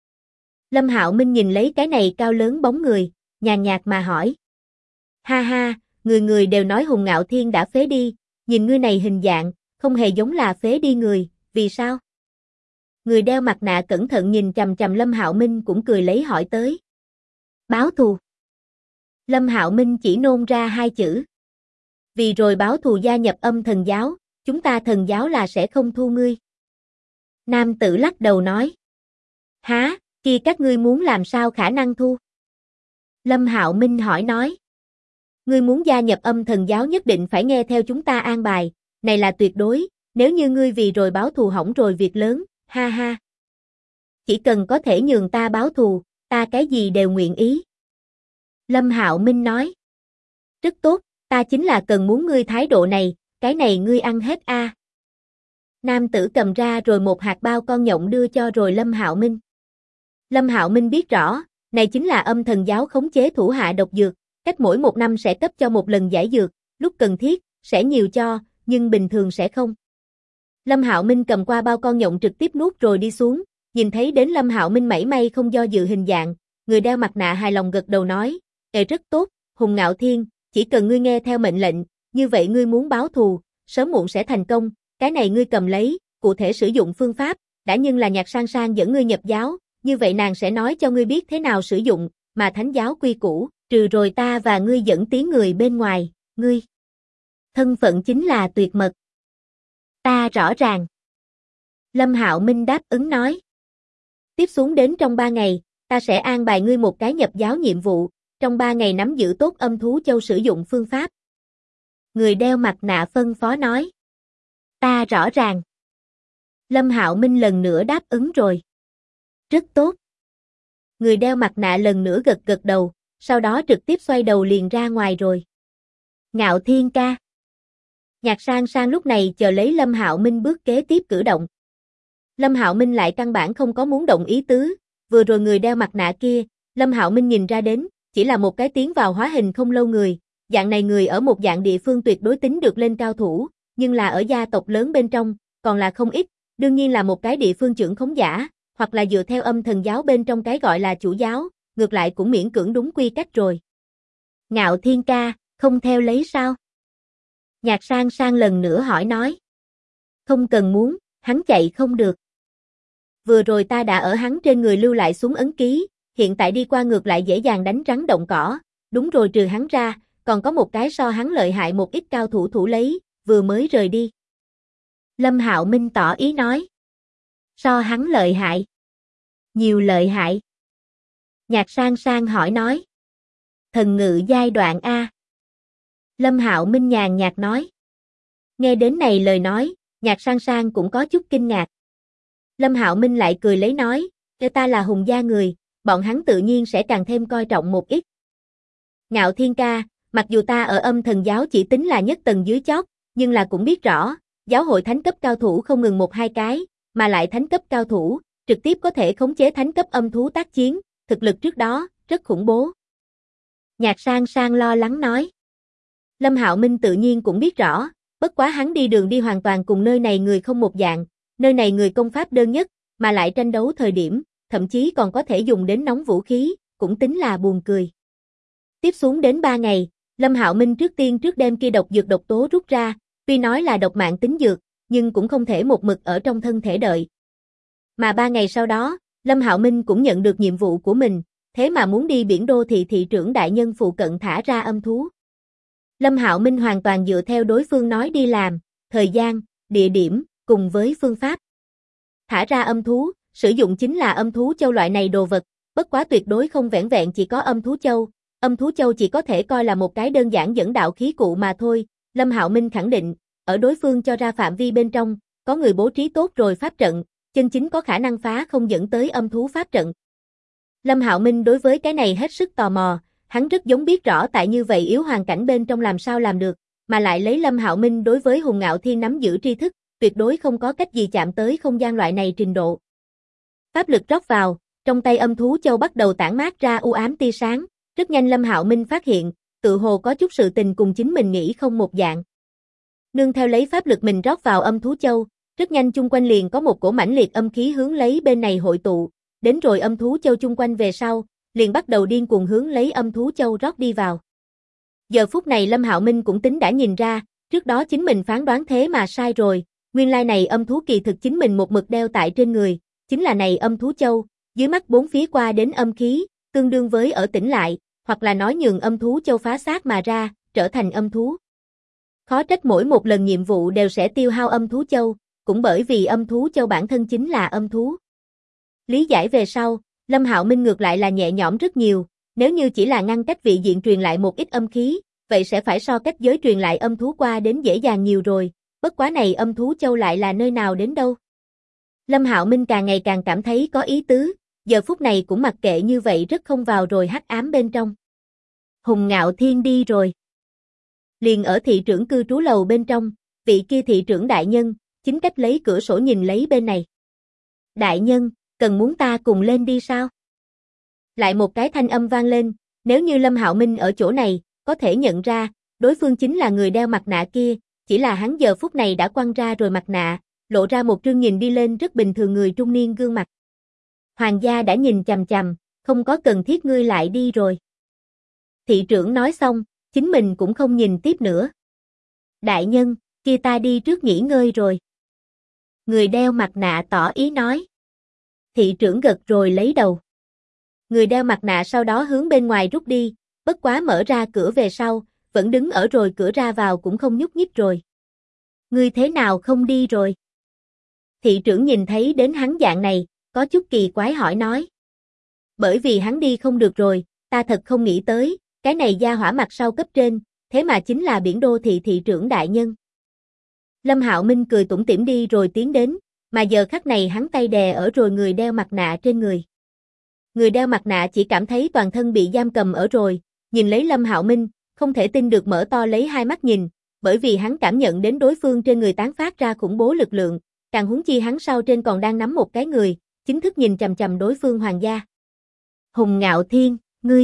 Lâm Hạo Minh nhìn lấy cái này cao lớn bóng người, nhàn nhạt mà hỏi. Ha ha, người người đều nói Hùng Ngạo Thiên đã phế đi, nhìn ngươi này hình dạng, không hề giống là phế đi người, vì sao? Người đeo mặt nạ cẩn thận nhìn chằm chằm Lâm Hạo Minh cũng cười lấy hỏi tới. Báo thù. Lâm Hạo Minh chỉ nôn ra 2 chữ. Vì rồi báo thù gia nhập âm thần giáo, chúng ta thần giáo là sẽ không thu ngươi. Nam tử lắc đầu nói. Hả, kia các ngươi muốn làm sao khả năng thu? Lâm Hạo Minh hỏi nói. Ngươi muốn gia nhập âm thần giáo nhất định phải nghe theo chúng ta an bài, này là tuyệt đối, nếu như ngươi vì rồi báo thù hỏng rồi việc lớn, ha ha. Chỉ cần có thể nhường ta báo thù, ta cái gì đều nguyện ý. Lâm Hạo Minh nói. Rất tốt, ta chính là cần muốn ngươi thái độ này, cái này ngươi ăn hết a. Nam tử cầm ra rồi một hạt bao con nhộng đưa cho rồi Lâm Hạo Minh. Lâm Hạo Minh biết rõ, này chính là âm thần giáo khống chế thủ hạ độc dược, cách mỗi 1 năm sẽ cấp cho một lần giải dược, lúc cần thiết, sẽ nhiều cho, nhưng bình thường sẽ không. Lâm Hạo Minh cầm qua bao con nhộng trực tiếp nuốt rồi đi xuống, nhìn thấy đến Lâm Hạo Minh mảy may không do dự hình dạng, người đeo mặt nạ hài lòng gật đầu nói, rất tốt, Hùng Ngạo Thiên, chỉ cần ngươi nghe theo mệnh lệnh, như vậy ngươi muốn báo thù, sớm muộn sẽ thành công, cái này ngươi cầm lấy, cụ thể sử dụng phương pháp, đã nhưng là Nhạc Sang Sang dẫn ngươi nhập giáo, như vậy nàng sẽ nói cho ngươi biết thế nào sử dụng, mà thánh giáo quy củ, trừ rồi ta và ngươi dẫn tiếng người bên ngoài, ngươi. Thân phận chính là tuyệt mật. Ta rõ ràng. Lâm Hạo Minh đáp ứng nói. Tiếp xuống đến trong 3 ngày, ta sẽ an bài ngươi một cái nhập giáo nhiệm vụ, trong 3 ngày nắm giữ tốt âm thú châu sử dụng phương pháp. Người đeo mặt nạ phân phó nói. Ta rõ ràng. Lâm Hạo Minh lần nữa đáp ứng rồi. Rất tốt. Người đeo mặt nạ lần nữa gật gật đầu, sau đó trực tiếp xoay đầu liền ra ngoài rồi. Ngạo Thiên ca. Nhạc Sang Sang lúc này chờ lấy Lâm Hạo Minh bước kế tiếp cử động. Lâm Hạo Minh lại căn bản không có muốn động ý tứ, vừa rồi người đeo mặt nạ kia, Lâm Hạo Minh nhìn ra đến, chỉ là một cái tiến vào hóa hình không lâu người, dạng này người ở một dạng địa phương tuyệt đối tính được lên cao thủ, nhưng là ở gia tộc lớn bên trong, còn là không ít, đương nhiên là một cái địa phương trưởng khống giả, hoặc là dựa theo âm thần giáo bên trong cái gọi là chủ giáo, ngược lại cũng miễn cưỡng đúng quy cách rồi. Ngạo Thiên ca, không theo lấy sao? Nhạc Sang Sang lần nữa hỏi nói. Không cần muốn, hắn chạy không được. Vừa rồi ta đã ở hắn trên người lưu lại xuống ấn ký, hiện tại đi qua ngược lại dễ dàng đánh rắn động cỏ, đúng rồi trừ hắn ra, còn có một cái so hắn lợi hại một ít cao thủ thủ lấy, vừa mới rời đi. Lâm Hạo Minh tỏ ý nói. So hắn lợi hại. Nhiều lợi hại. Nhạc Sang Sang hỏi nói. Thần ngự giai đoạn A. Lâm Hạo Minh nhàn nhạt nói. Nghe đến này lời nói, Nhạc Sang Sang cũng có chút kinh ngạc. Lâm Hạo Minh lại cười lấy nói, ta là Hùng gia người, bọn hắn tự nhiên sẽ càng thêm coi trọng một ít. Ngạo Thiên ca, mặc dù ta ở Âm Thần giáo chỉ tính là nhất tầng dưới chót, nhưng là cũng biết rõ, giáo hội thánh cấp cao thủ không ngừng một hai cái, mà lại thánh cấp cao thủ, trực tiếp có thể khống chế thánh cấp âm thú tác chiến, thực lực trước đó, rất khủng bố. Nhạc Sang Sang lo lắng nói. Lâm Hạo Minh tự nhiên cũng biết rõ, bất quá hắn đi đường đi hoàn toàn cùng nơi này người không một dạng, nơi này người công pháp đơn nhất, mà lại tranh đấu thời điểm, thậm chí còn có thể dùng đến nóng vũ khí, cũng tính là buồn cười. Tiếp xuống đến 3 ngày, Lâm Hạo Minh trước đem kia độc dược độc tố rút ra, tuy nói là độc mạng tính dược, nhưng cũng không thể một mực ở trong thân thể đợi. Mà 3 ngày sau đó, Lâm Hạo Minh cũng nhận được nhiệm vụ của mình, thế mà muốn đi biển đô thị thị trưởng đại nhân phụ cận thả ra âm thú. Lâm Hạo Minh hoàn toàn dựa theo đối phương nói đi làm, thời gian, địa điểm, cùng với phương pháp. Thả ra âm thú, sử dụng chính là âm thú châu loại này đồ vật, bất quá tuyệt đối không vẻn vẹn chỉ có âm thú châu chỉ có thể coi là một cái đơn giản dẫn đạo khí cụ mà thôi. Lâm Hạo Minh khẳng định, ở đối phương cho ra phạm vi bên trong, có người bố trí tốt rồi pháp trận, chân chính có khả năng phá không dẫn tới âm thú pháp trận. Lâm Hạo Minh đối với cái này hết sức tò mò, hắn rất giống biết rõ tại như vậy yếu hoàn cảnh bên trong làm sao làm được, mà lại lấy Lâm Hạo Minh đối với Hùng Ngạo Thiên nắm giữ tri thức, tuyệt đối không có cách gì chạm tới không gian loại này trình độ. Pháp lực rót vào, trong tay âm thú châu bắt đầu tản mát ra u ám tia sáng, rất nhanh Lâm Hạo Minh phát hiện, tự hồ có chút sự tình cùng chính mình nghĩ không một dạng. Nương theo lấy pháp lực mình rót vào âm thú châu, rất nhanh chung quanh liền có một cổ mãnh liệt âm khí hướng lấy bên này hội tụ, đến rồi âm thú châu chung quanh về sau, liền bắt đầu điên cuồng hướng lấy âm thú châu rót đi vào. Giờ phút này Lâm Hạo Minh cũng tính đã nhìn ra, trước đó chính mình phán đoán thế mà sai rồi, nguyên lai này âm thú kỳ thực chính mình một mực đeo tại trên người, chính là này âm thú châu, dưới mắt bốn phía qua đến âm khí, tương đương với ở tỉnh lại, hoặc là nói nhường âm thú châu phá xác mà ra, trở thành âm thú. Khó trách mỗi một lần nhiệm vụ đều sẽ tiêu hao âm thú châu, cũng bởi vì âm thú châu bản thân chính là âm thú. Lý giải về sau, Lâm Hạo Minh ngược lại là nhẹ nhõm rất nhiều, nếu như chỉ là ngăn cách vị diện truyền lại một ít âm khí, vậy sẽ phải so cách giới truyền lại âm thú qua đến dễ dàng nhiều rồi, bất quá này âm thú châu lại là nơi nào đến đâu. Lâm Hạo Minh càng ngày càng cảm thấy có ý tứ, giờ phút này cũng mặc kệ như vậy rất không vào rồi hắc ám bên trong. Hùng Ngạo Thiên đi rồi. Liền ở thị trưởng cư trú lầu bên trong, vị kia thị trưởng đại nhân, chính cách lấy cửa sổ nhìn lấy bên này. Đại nhân, cần muốn ta cùng lên đi sao? Lại một cái thanh âm vang lên, nếu như Lâm Hạo Minh ở chỗ này, có thể nhận ra, đối phương chính là người đeo mặt nạ kia, chỉ là hắn giờ phút này đã quăng ra rồi mặt nạ, lộ ra một trương nhìn đi lên rất bình thường người trung niên gương mặt. Hoàng gia đã nhìn chằm chằm, không có cần thiết ngươi lại đi rồi. Thị trưởng nói xong, chính mình cũng không nhìn tiếp nữa. Đại nhân, kia ta đi trước nghỉ ngơi rồi. Người đeo mặt nạ tỏ ý nói. Thị trưởng gật rồi lấy đầu. Người đeo mặt nạ sau đó hướng bên ngoài rút đi, bất quá mở ra cửa về sau, vẫn đứng ở rồi cửa ra vào cũng không nhúc nhích rồi. Ngươi thế nào không đi rồi? Thị trưởng nhìn thấy đến hắn dạng này, có chút kỳ quái hỏi nói. Bởi vì hắn đi không được rồi, ta thật không nghĩ tới, cái này gia hỏa mặt sau cấp trên, thế mà chính là biển đô thị thị trưởng đại nhân. Lâm Hạo Minh cười tủm tỉm đi rồi tiến đến, mà giờ khắc này hắn tay đè ở rồi người đeo mặt nạ trên người. Người đeo mặt nạ chỉ cảm thấy toàn thân bị giam cầm ở rồi, nhìn lấy Lâm Hạo Minh, không thể tin được mở to lấy hai mắt nhìn, bởi vì hắn cảm nhận đến đối phương trên người tán phát ra khủng bố lực lượng, càng huống chi hắn sau trên còn đang nắm một cái người, chính thức nhìn chằm chằm đối phương hoàng gia. Hùng Ngạo Thiên,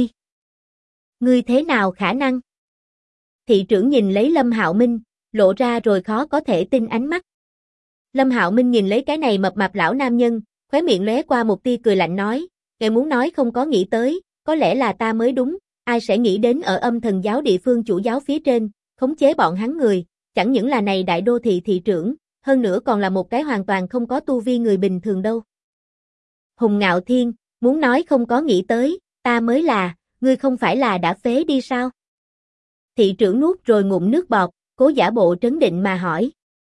ngươi thế nào khả năng? Thị trưởng nhìn lấy Lâm Hạo Minh, lộ ra rồi khó có thể tin ánh mắt. Lâm Hạo Minh nhìn lấy cái này mập mạp lão nam nhân, khóe miệng lóe qua một tia cười lạnh nói, ngài muốn nói không có nghĩ tới, có lẽ là ta mới đúng, ai sẽ nghĩ đến ở Âm Thần giáo địa phương chủ giáo phía trên, khống chế bọn hắn người, chẳng những là này đại đô thị thị trưởng, hơn nữa còn là một cái hoàn toàn không có tu vi người bình thường đâu. Hùng Ngạo Thiên, muốn nói không có nghĩ tới, ta mới là, ngươi không phải là đã phế đi sao? Thị trưởng nuốt rồi ngụm nước bọt, cố giả bộ trấn định mà hỏi.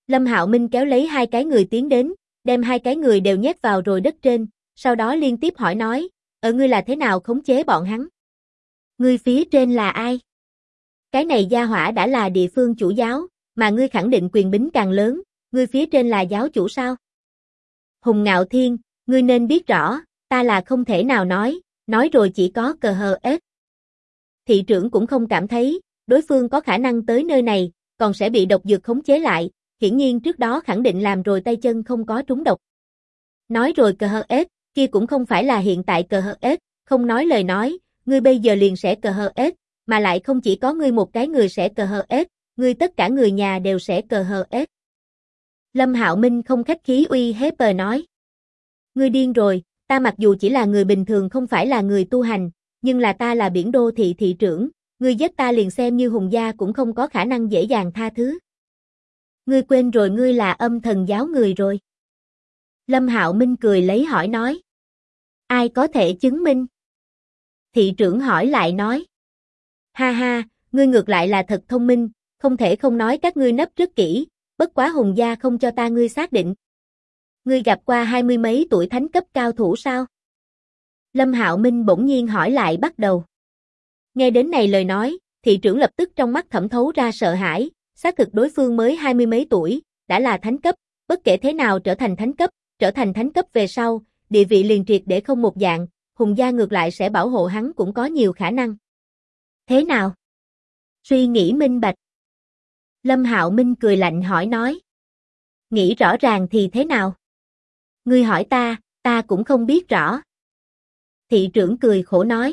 Lâm Hạo Minh kéo lấy hai cái người tiến đến, đem hai cái người đều nhét vào rồi đất trên, sau đó liên tiếp hỏi nói, ngươi là thế nào khống chế bọn hắn? Ngươi phía trên là ai? Cái này gia hỏa đã là địa phương chủ giáo, mà ngươi khẳng định quyền bính càng lớn, ngươi phía trên là giáo chủ sao? Hùng Ngạo Thiên, ngươi nên biết rõ, ta là không thể nào nói rồi chỉ có cờ hờ ết. Thị trưởng cũng không cảm thấy, đối phương có khả năng tới nơi này, còn sẽ bị độc dược khống chế lại, hiển nhiên trước đó khẳng định làm rồi tay chân không có trúng độc. Nói rồi cờ hờ ết, kia cũng không phải là hiện tại cờ hờ ết, không nói lời nói, ngươi bây giờ liền sẽ cờ hờ ết, mà lại không chỉ có ngươi một cái người sẽ cờ hờ ết, ngươi tất cả người nhà đều sẽ cờ hờ ết. Lâm Hạo Minh không khách khí uy hiếp nói. Ngươi điên rồi, ta mặc dù chỉ là người bình thường không phải là người tu hành, nhưng là ta là biển đô thị thị trưởng, ngươi giết ta liền xem như hùng gia cũng không có khả năng dễ dàng tha thứ. Ngươi quên rồi ngươi là âm thần giáo người rồi. Lâm Hạo Minh cười lấy hỏi nói. Ai có thể chứng minh? Thị trưởng hỏi lại nói. Ha ha, ngươi ngược lại là thật thông minh, không thể không nói các ngươi nấp rất kỹ, bất quá hùng gia không cho ta ngươi xác định. Ngươi gặp qua 20 mấy tuổi thánh cấp cao thủ sao? Lâm Hạo Minh bỗng nhiên hỏi lại bắt đầu. Nghe đến này lời nói, thị trưởng lập tức trong mắt thẩm thấu ra sợ hãi, xác thực đối phương mới 20 mấy tuổi, đã là thánh cấp, bất kể thế nào trở thành thánh cấp về sau, địa vị liền triệt để không một dạng, hùng gia ngược lại sẽ bảo hộ hắn cũng có nhiều khả năng. Thế nào? Suy nghĩ minh bạch. Lâm Hạo Minh cười lạnh hỏi nói. Nghĩ rõ ràng thì thế nào? Ngươi hỏi ta cũng không biết rõ. Thị trưởng cười khổ nói.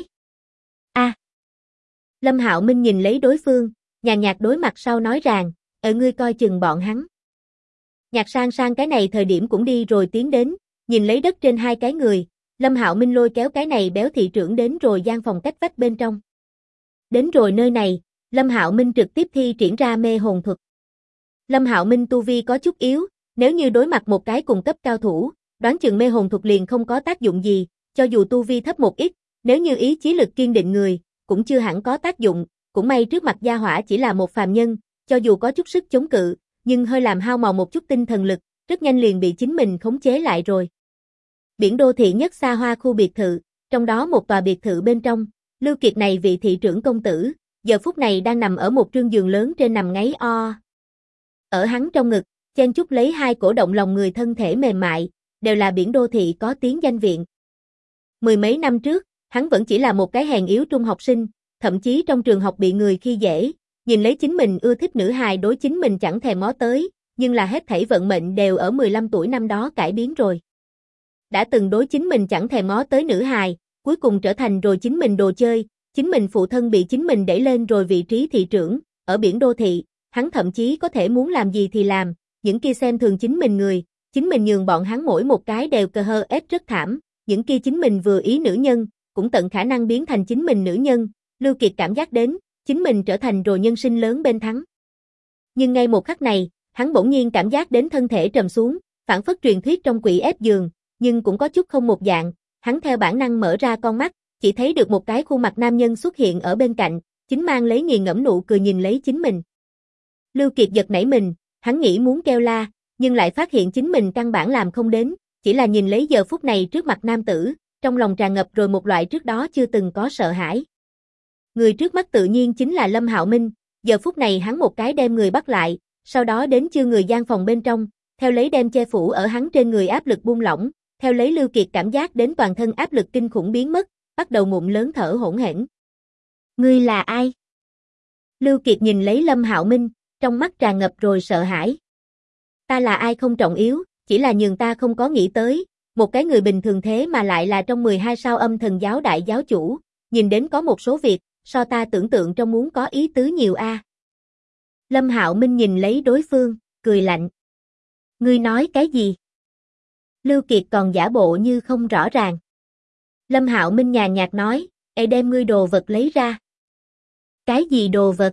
Lâm Hạo Minh nhìn lấy đối phương, nhàn nhạt đối mặt sau nói rằng, ngươi coi chừng bọn hắn. Nhạc sang sang cái này thời điểm cũng đi rồi tiến đến, nhìn lấy đất trên hai cái người, Lâm Hạo Minh lôi kéo cái này béo thị trưởng đến rồi gian phòng cách vách bên trong. Đến rồi nơi này, Lâm Hạo Minh trực tiếp thi triển ra mê hồn thuật. Lâm Hạo Minh tu vi có chút yếu, nếu như đối mặt một cái cùng cấp cao thủ, đoán chừng mê hồn thuật liền không có tác dụng gì, cho dù tu vi thấp một ít, nếu như ý chí lực kiên định người, cũng chưa hẳn có tác dụng, cũng may trước mặt gia hỏa chỉ là một phàm nhân, cho dù có chút sức chống cự, nhưng hơi làm hao mòn một chút tinh thần lực, rất nhanh liền bị chính mình khống chế lại rồi. Biển đô thị nhất xa hoa khu biệt thự, trong đó một tòa biệt thự bên trong, Lưu Kiệt này vị thị trưởng công tử, giờ phút này đang nằm ở một trương giường lớn trên nằm ngáy o. Ở hắn trong ngực, chen chúc lấy hai cổ động lòng người thân thể mềm mại, đều là biển đô thị có tiếng danh viện. Mười mấy năm trước, hắn vẫn chỉ là một cái hèn yếu trung học sinh, thậm chí trong trường học bị người khi dễ, nhìn lấy chính mình ưa thích nữ hài đối chính mình chẳng thèm ngó tới, nhưng là hết thảy vận mệnh đều ở 15 tuổi năm đó cải biến rồi. Đã từng đối chính mình chẳng thèm ngó tới nữ hài, cuối cùng trở thành rồi chính mình đồ chơi, chính mình phụ thân bị chính mình đẩy lên rồi vị trí thị trưởng, ở biển đô thị, hắn thậm chí có thể muốn làm gì thì làm, những kia xem thường chính mình người, chính mình nhường bọn hắn mỗi một cái đều cờ hơ ép rất thảm, những kia chính mình vừa ý nữ nhân, cũng tận khả năng biến thành chính mình nữ nhân, Lưu Kiệt cảm giác đến, chính mình trở thành rồi nhân sinh lớn bên thắng. Nhưng ngay một khắc này, hắn bỗng nhiên cảm giác đến thân thể trầm xuống, phản phất truyền thuyết trong quỷ ép giường, nhưng cũng có chút không một dạng, hắn theo bản năng mở ra con mắt, chỉ thấy được một cái khuôn mặt nam nhân xuất hiện ở bên cạnh, chính mang lấy nghiền ngẫm nụ cười nhìn lấy chính mình. Lưu Kiệt giật nảy mình, hắn nghĩ muốn kêu la, nhưng lại phát hiện chính mình căn bản làm không đến, chỉ là nhìn lấy giờ phút này trước mặt nam tử, trong lòng tràn ngập rồi một loại trước đó chưa từng có sợ hãi. Người trước mắt tự nhiên chính là Lâm Hạo Minh, giờ phút này hắn một cái đem người bắt lại, sau đó đến chưa người gian phòng bên trong, theo lấy đem che phủ ở hắn trên người áp lực buông lỏng, theo lấy Lưu Kiệt cảm giác đến toàn thân áp lực kinh khủng biến mất, bắt đầu ngụm lớn thở hổn hển. Ngươi là ai? Lưu Kiệt nhìn lấy Lâm Hạo Minh, trong mắt tràn ngập rồi sợ hãi. Ta là ai không trọng yếu, chỉ là nhường ta không có nghĩ tới, một cái người bình thường thế mà lại là trong 12 sao âm thần giáo đại giáo chủ, nhìn đến có một số việc, so ta tưởng tượng trong muốn có ý tứ nhiều a. Lâm Hạo Minh nhìn lấy đối phương, cười lạnh. Ngươi nói cái gì? Lưu Kiệt còn giả bộ như không rõ ràng. Lâm Hạo Minh nhàn nhạt nói, đem ngươi đồ vật lấy ra. Cái gì đồ vật?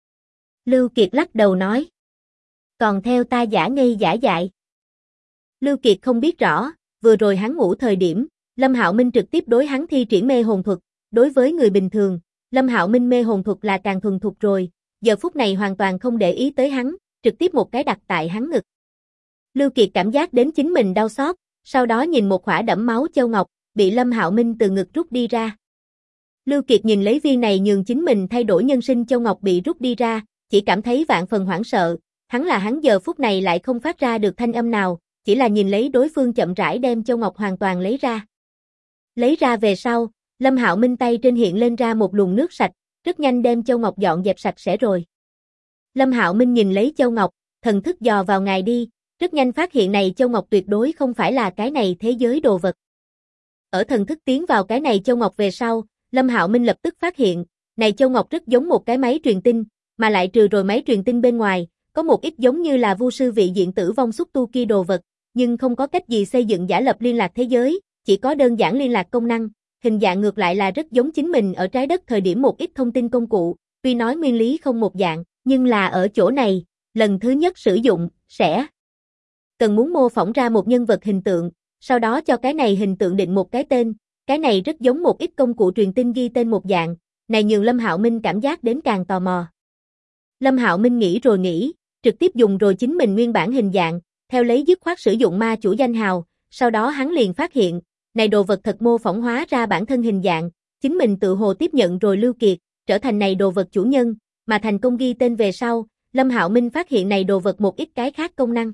Lưu Kiệt lắc đầu nói. Còn theo ta giả ngây giả dại. Lưu Kiệt không biết rõ, vừa rồi hắn ngủ thời điểm, Lâm Hạo Minh trực tiếp đối hắn thi triển mê hồn thuật, đối với người bình thường, Lâm Hạo Minh mê hồn thuật là càng thuần thục rồi, giờ phút này hoàn toàn không để ý tới hắn, trực tiếp một cái đặt tại hắn ngực. Lưu Kiệt cảm giác đến chính mình đau xót, sau đó nhìn một khỏa đẫm máu châu ngọc, bị Lâm Hạo Minh từ ngực rút đi ra. Lưu Kiệt nhìn lấy viên này nhường chính mình thay đổi nhân sinh châu ngọc bị rút đi ra, chỉ cảm thấy vạn phần hoảng sợ, hắn giờ phút này lại không phát ra được thanh âm nào, chỉ là nhìn lấy đối phương chậm rãi đem châu ngọc hoàn toàn lấy ra. Lấy ra về sau, Lâm Hạo Minh tay trên hiện lên ra một luồng nước sạch, rất nhanh đem châu ngọc dọn dẹp sạch sẽ rồi. Lâm Hạo Minh nhìn lấy châu ngọc, thần thức dò vào ngài đi, rất nhanh phát hiện này châu ngọc tuyệt đối không phải là cái này thế giới đồ vật. Ở thần thức tiến vào cái này châu ngọc về sau, Lâm Hạo Minh lập tức phát hiện, này châu ngọc rất giống một cái máy truyền tin, mà lại trừ rồi máy truyền tin bên ngoài, có một ít giống như là vu sư vị diện tử vong xúc tu kia đồ vật, nhưng không có cách gì xây dựng giả lập liên lạc thế giới, chỉ có đơn giản liên lạc công năng, hình dạng ngược lại là rất giống chính mình ở trái đất thời điểm một ít thông tin công cụ, tuy nói nguyên lý không một dạng, nhưng là ở chỗ này, lần thứ nhất sử dụng, sẽ cần muốn mô phỏng ra một nhân vật hình tượng, sau đó cho cái này hình tượng định một cái tên, cái này rất giống một ít công cụ truyền tin ghi tên một dạng, này nhường Lâm Hạo Minh cảm giác đến càng tò mò. Lâm Hạo Minh nghĩ rồi nghĩ, trực tiếp dùng rồi chính mình nguyên bản hình dạng, theo lấy dứt khoát sử dụng ma chủ danh hào, sau đó hắn liền phát hiện, này đồ vật thật mô phỏng hóa ra bản thân hình dạng, chính mình tự hồ tiếp nhận rồi Lưu Kiệt, trở thành này đồ vật chủ nhân, mà thành công ghi tên về sau, Lâm Hạo Minh phát hiện này đồ vật một ít cái khác công năng.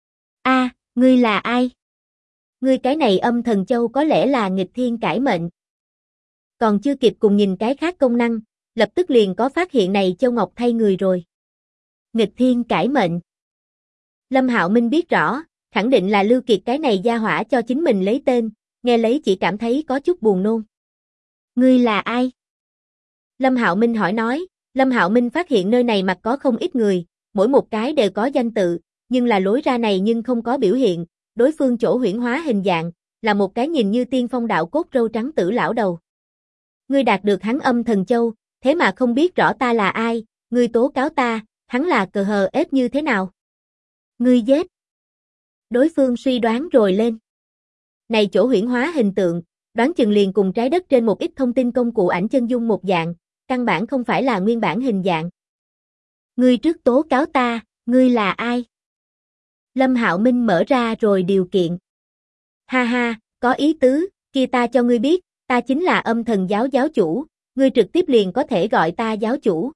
Ngươi là ai? Ngươi cái này âm thần châu có lẽ là nghịch thiên cải mệnh. Còn chưa kịp cùng nhìn cái khác công năng, lập tức liền có phát hiện này châu ngọc thay người rồi. Nghịch thiên cải mệnh. Lâm Hạo Minh biết rõ, khẳng định là Lưu Kiệt cái này gia hỏa cho chính mình lấy tên, nghe lấy chỉ cảm thấy có chút buồn nôn. Ngươi là ai? Lâm Hạo Minh hỏi nói, Lâm Hạo Minh phát hiện nơi này mặt có không ít người, mỗi một cái đều có danh tự, nhưng là lối ra này nhưng không có biểu hiện, đối phương chỗ huyễn hóa hình dạng, là một cái nhìn như tiên phong đạo cốt râu trắng tử lão đầu. Ngươi đạt được hắn âm thần châu, thế mà không biết rõ ta là ai, ngươi tố cáo ta, hắn là cờ hờ ép như thế nào? Ngươi giết. Đối phương suy đoán rồi lên. Này chỗ huyễn hóa hình tượng, đoán chừng liền cùng trái đất trên một ít thông tin công cụ ảnh chân dung một dạng, căn bản không phải là nguyên bản hình dạng. Ngươi trước tố cáo ta, ngươi là ai? Lâm Hạo Minh mở ra rồi điều kiện. Ha ha, có ý tứ, kia ta cho ngươi biết, ta chính là âm thần giáo giáo chủ, ngươi trực tiếp liền có thể gọi ta giáo chủ.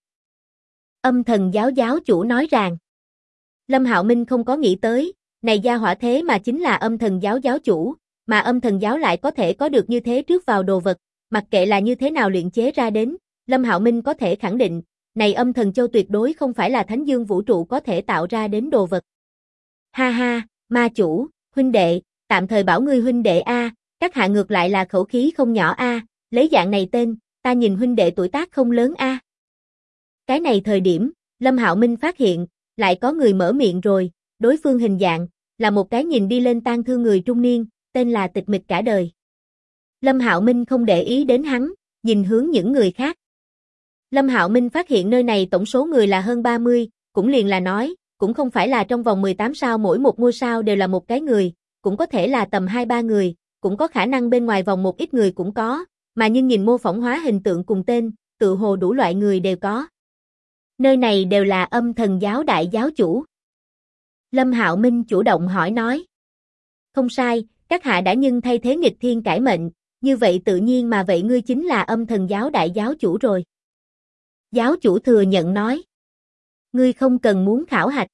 Âm thần giáo giáo chủ nói rằng. Lâm Hạo Minh không có nghĩ tới, này gia hỏa thế mà chính là âm thần giáo giáo chủ, mà âm thần giáo lại có thể có được như thế trước vào đồ vật, mặc kệ là như thế nào luyện chế ra đến, Lâm Hạo Minh có thể khẳng định, này âm thần châu tuyệt đối không phải là Thánh Dương vũ trụ có thể tạo ra đến đồ vật. Ha ha, ma chủ, huynh đệ, tạm thời bảo ngươi huynh đệ a, các hạ ngược lại là khẩu khí không nhỏ a, lấy dạng này tên, ta nhìn huynh đệ tuổi tác không lớn a. Cái này thời điểm, Lâm Hạo Minh phát hiện, lại có người mở miệng rồi, đối phương hình dạng, là một cái nhìn đi lên tang thương người trung niên, tên là Tịch Mịch cả đời. Lâm Hạo Minh không để ý đến hắn, nhìn hướng những người khác. Lâm Hạo Minh phát hiện nơi này tổng số người là hơn 30, cũng liền là nói, cũng không phải là trong vòng 18 sao mỗi một ngôi sao đều là một cái người, cũng có thể là tầm 2-3 người, cũng có khả năng bên ngoài vòng một ít người cũng có, mà nhưng nhìn mô phỏng hóa hình tượng cùng tên, tự hồ đủ loại người đều có. Nơi này đều là âm thần giáo đại giáo chủ. Lâm Hạo Minh chủ động hỏi nói. Không sai, các hạ đã nhưng thay thế nghịch thiên cải mệnh, như vậy tự nhiên mà vậy ngươi chính là âm thần giáo đại giáo chủ rồi. Giáo chủ thừa nhận nói. Ngươi không cần muốn khảo hạch.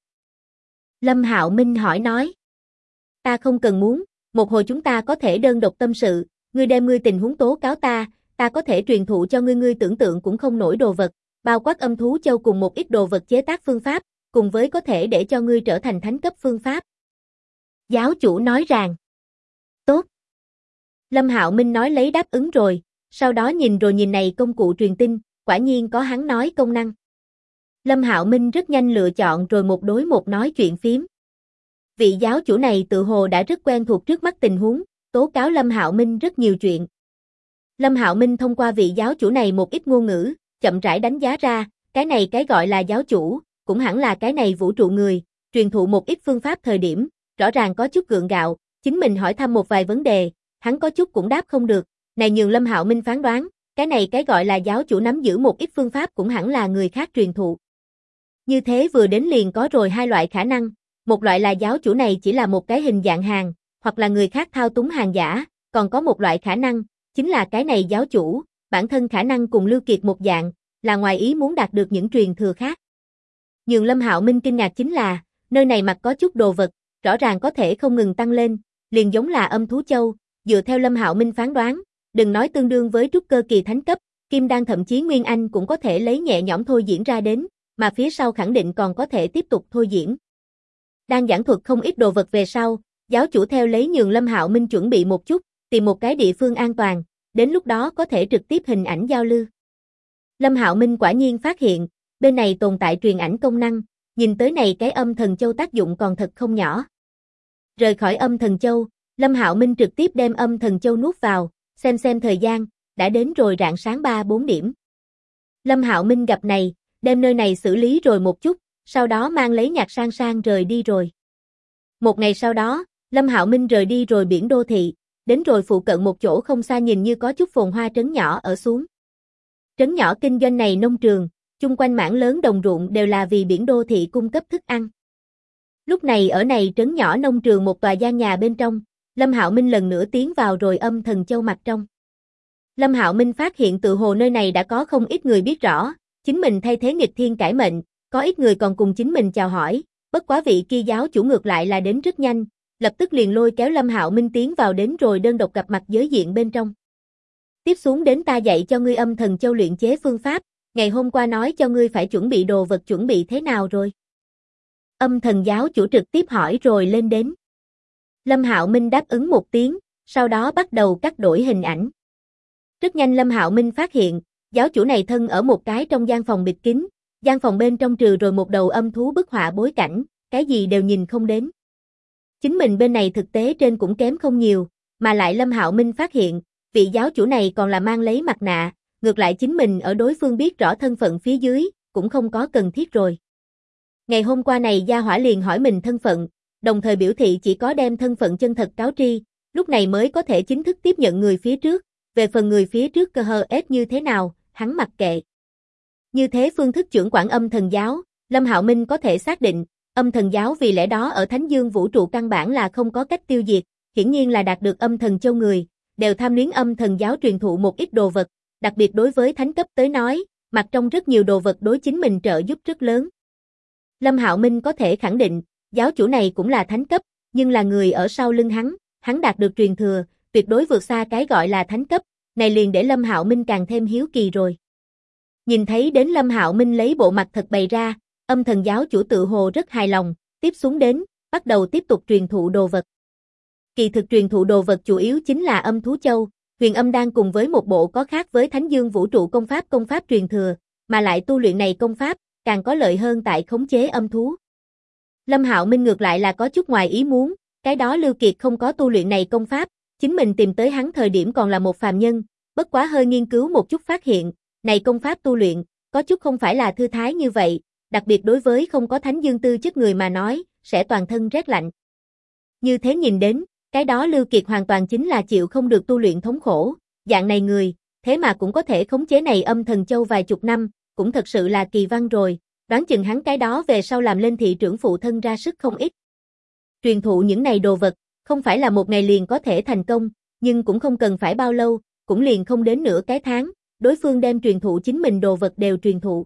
Lâm Hạo Minh hỏi nói. Ta không cần muốn, một hồi chúng ta có thể đơn độc tâm sự, ngươi đem ngươi tình huống tố cáo ta, ta có thể truyền thụ cho ngươi tưởng tượng cũng không nổi đồ vật, bao quát âm thú châu cùng một ít đồ vật chế tác phương pháp, cùng với có thể để cho ngươi trở thành thánh cấp phương pháp. Giáo chủ nói rằng. Tốt. Lâm Hạo Minh nói lấy đáp ứng rồi, sau đó nhìn rồi nhìn này công cụ truyền tin, quả nhiên có hắn nói công năng. Lâm Hạo Minh rất nhanh lựa chọn rồi một đối một nói chuyện phím. Vị giáo chủ này tự hồ đã rất quen thuộc trước mắt tình huống, tố cáo Lâm Hạo Minh rất nhiều chuyện. Lâm Hạo Minh thông qua vị giáo chủ này một ít ngôn ngữ, chậm rãi đánh giá ra, cái này cái gọi là giáo chủ, cũng hẳn là cái này vũ trụ người, truyền thụ một ít phương pháp thời điểm, rõ ràng có chút gượng gạo, chính mình hỏi thăm một vài vấn đề, hắn có chút cũng đáp không được, này nhường Lâm Hạo Minh phán đoán, cái này cái gọi là giáo chủ nắm giữ một ít phương pháp cũng hẳn là người khác truyền thụ. Như thế vừa đến liền có rồi hai loại khả năng, một loại là giáo chủ này chỉ là một cái hình dạng hàng, hoặc là người khác thao túng hàng giả, còn có một loại khả năng, chính là cái này giáo chủ, bản thân khả năng cùng Lưu Kiệt một dạng, là ngoài ý muốn đạt được những truyền thừa khác. Nhường Lâm Hạo Minh kinh ngạc chính là, nơi này mặt có chút đồ vật, rõ ràng có thể không ngừng tăng lên, liền giống là âm thú châu, dựa theo Lâm Hạo Minh phán đoán, đừng nói tương đương với trúc cơ kỳ thánh cấp, kim đan thậm chí nguyên anh cũng có thể lấy nhẹ nhõm thôi diễn ra đến, mà phía sau khẳng định còn có thể tiếp tục thôi diễn. Đang giảng thuật không ít đồ vật về sau, giáo chủ theo lấy nhường Lâm Hạo Minh chuẩn bị một chút, tìm một cái địa phương an toàn, đến lúc đó có thể trực tiếp hình ảnh giao lưu. Lâm Hạo Minh quả nhiên phát hiện, bên này tồn tại truyền ảnh công năng, nhìn tới này cái âm thần châu tác dụng còn thật không nhỏ. Rời khỏi âm thần châu, Lâm Hạo Minh trực tiếp đem âm thần châu nuốt vào, xem thời gian, đã đến rồi rạng sáng 3-4 điểm. Lâm Hạo Minh gặp này, đem nơi này xử lý rồi một chút, sau đó mang lấy Nhạc Sang Sang rời đi rồi. Một ngày sau đó, Lâm Hạo Minh rời đi rồi biển đô thị, đến rồi phụ cận một chỗ không xa nhìn như có chút phồn hoa trấn nhỏ ở xuống. Trấn nhỏ kinh doanh này nông trường, chung quanh mảng lớn đồng ruộng đều là vì biển đô thị cung cấp thức ăn. Lúc này ở này trấn nhỏ nông trường một tòa gian nhà bên trong, Lâm Hạo Minh lần nữa tiến vào rồi âm thần châu mặt trong. Lâm Hạo Minh phát hiện tự hồ nơi này đã có không ít người biết rõ, chính mình thay thế nghịch thiên cải mệnh, có ít người còn cùng chính mình chào hỏi, bất quá vị kia giáo chủ ngược lại là đến rất nhanh, lập tức liền lôi kéo Lâm Hạo Minh tiến vào đến rồi đơn độc gặp mặt giới diện bên trong. Tiếp xuống đến ta dạy cho ngươi âm thần châu luyện chế phương pháp, ngày hôm qua nói cho ngươi phải chuẩn bị đồ vật chuẩn bị thế nào rồi? Âm thần giáo chủ trực tiếp hỏi rồi lên đến. Lâm Hạo Minh đáp ứng một tiếng, sau đó bắt đầu cắt đổi hình ảnh. Rất nhanh Lâm Hạo Minh phát hiện, giáo chủ này thân ở một cái trong gian phòng bịt kín, gian phòng bên trong trừ rồi một đầu âm thú bức họa bối cảnh, cái gì đều nhìn không đến. Chính mình bên này thực tế trên cũng kém không nhiều, mà lại Lâm Hạo Minh phát hiện, vị giáo chủ này còn là mang lấy mặt nạ, ngược lại chính mình ở đối phương biết rõ thân phận phía dưới, cũng không có cần thiết rồi. Ngày hôm qua này gia hỏa liền hỏi mình thân phận, đồng thời biểu thị chỉ có đem thân phận chân thật cáo tri, lúc này mới có thể chính thức tiếp nhận người phía trước, về phần người phía trước cơ hờ ép như thế nào, hắn mặc kệ. Như thế phương thức trưởng quản âm thần giáo, Lâm Hạo Minh có thể xác định, âm thần giáo vì lẽ đó ở Thánh Dương vũ trụ căn bản là không có cách tiêu diệt, hiển nhiên là đạt được âm thần châu người, đều tham luyến âm thần giáo truyền thụ một ít đồ vật, đặc biệt đối với thánh cấp tới nói, mặt trong rất nhiều đồ vật đối chính mình trợ giúp rất lớn. Lâm Hạo Minh có thể khẳng định, giáo chủ này cũng là thánh cấp, nhưng là người ở sau lưng hắn đạt được truyền thừa, tuyệt đối vượt xa cái gọi là thánh cấp, này liền để Lâm Hạo Minh càng thêm hiếu kỳ rồi. Nhìn thấy đến Lâm Hạo Minh lấy bộ mặt thật bày ra, âm thần giáo chủ tự hồ rất hài lòng, tiếp xuống đến, bắt đầu tiếp tục truyền thụ đồ vật. Kỳ thực truyền thụ đồ vật chủ yếu chính là âm thú châu, huyền âm đan cùng với một bộ có khác với Thánh Dương vũ trụ công pháp truyền thừa, mà lại tu luyện này công pháp, càng có lợi hơn tại khống chế âm thú. Lâm Hạo Minh ngược lại là có chút ngoài ý muốn, cái đó Lưu Kiệt không có tu luyện này công pháp, chính mình tìm tới hắn thời điểm còn là một phàm nhân, bất quá hơi nghiên cứu một chút phát hiện, này công pháp tu luyện, có chút không phải là thư thái như vậy, đặc biệt đối với không có Thánh Dương tư chất người mà nói, sẽ toàn thân rét lạnh. Như thế nhìn đến, cái đó Lưu Kiệt hoàn toàn chính là chịu không được tu luyện thống khổ, dạng này người, thế mà cũng có thể khống chế này âm thần châu vài chục năm, cũng thật sự là kỳ văn rồi, đoán chừng hắn cái đó về sau làm lên thị trưởng phụ thân ra sức không ít. Truyền thụ những này đồ vật, không phải là một ngày liền có thể thành công, nhưng cũng không cần phải bao lâu, cũng liền không đến nửa cái tháng, đối phương đem truyền thụ chính mình đồ vật đều truyền thụ.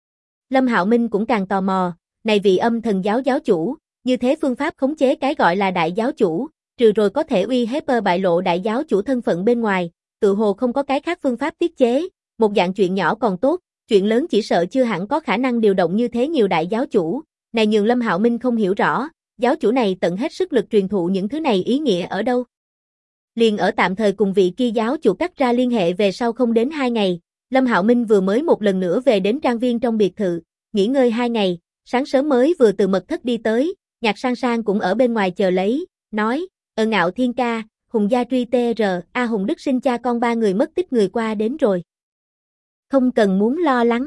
Lâm Hạo Minh cũng càng tò mò, này vị âm thần giáo giáo chủ, như thế phương pháp khống chế cái gọi là đại giáo chủ, trừ rồi có thể uy hiếp bại lộ đại giáo chủ thân phận bên ngoài, tự hồ không có cái khác phương pháp tiết chế, một dạng chuyện nhỏ còn tốt, chuyện lớn chỉ sợ chưa hẳn có khả năng điều động như thế nhiều đại giáo chủ, này nhường Lâm Hạo Minh không hiểu rõ, giáo chủ này tận hết sức lực truyền thụ những thứ này ý nghĩa ở đâu. Liền ở tạm thời cùng vị kia giáo chủ cắt ra liên hệ về sau không đến 2 ngày, Lâm Hạo Minh vừa mới một lần nữa về đến trang viên trong biệt thự, nghỉ ngơi 2 ngày, sáng sớm mới vừa từ mật thất đi tới, Nhạc Sang Sang cũng ở bên ngoài chờ lấy, nói, Ngạo Thiên ca, Hùng gia truy tr, Hùng Đức sinh cha con 3 người mất tích người qua đến rồi. Không cần muốn lo lắng.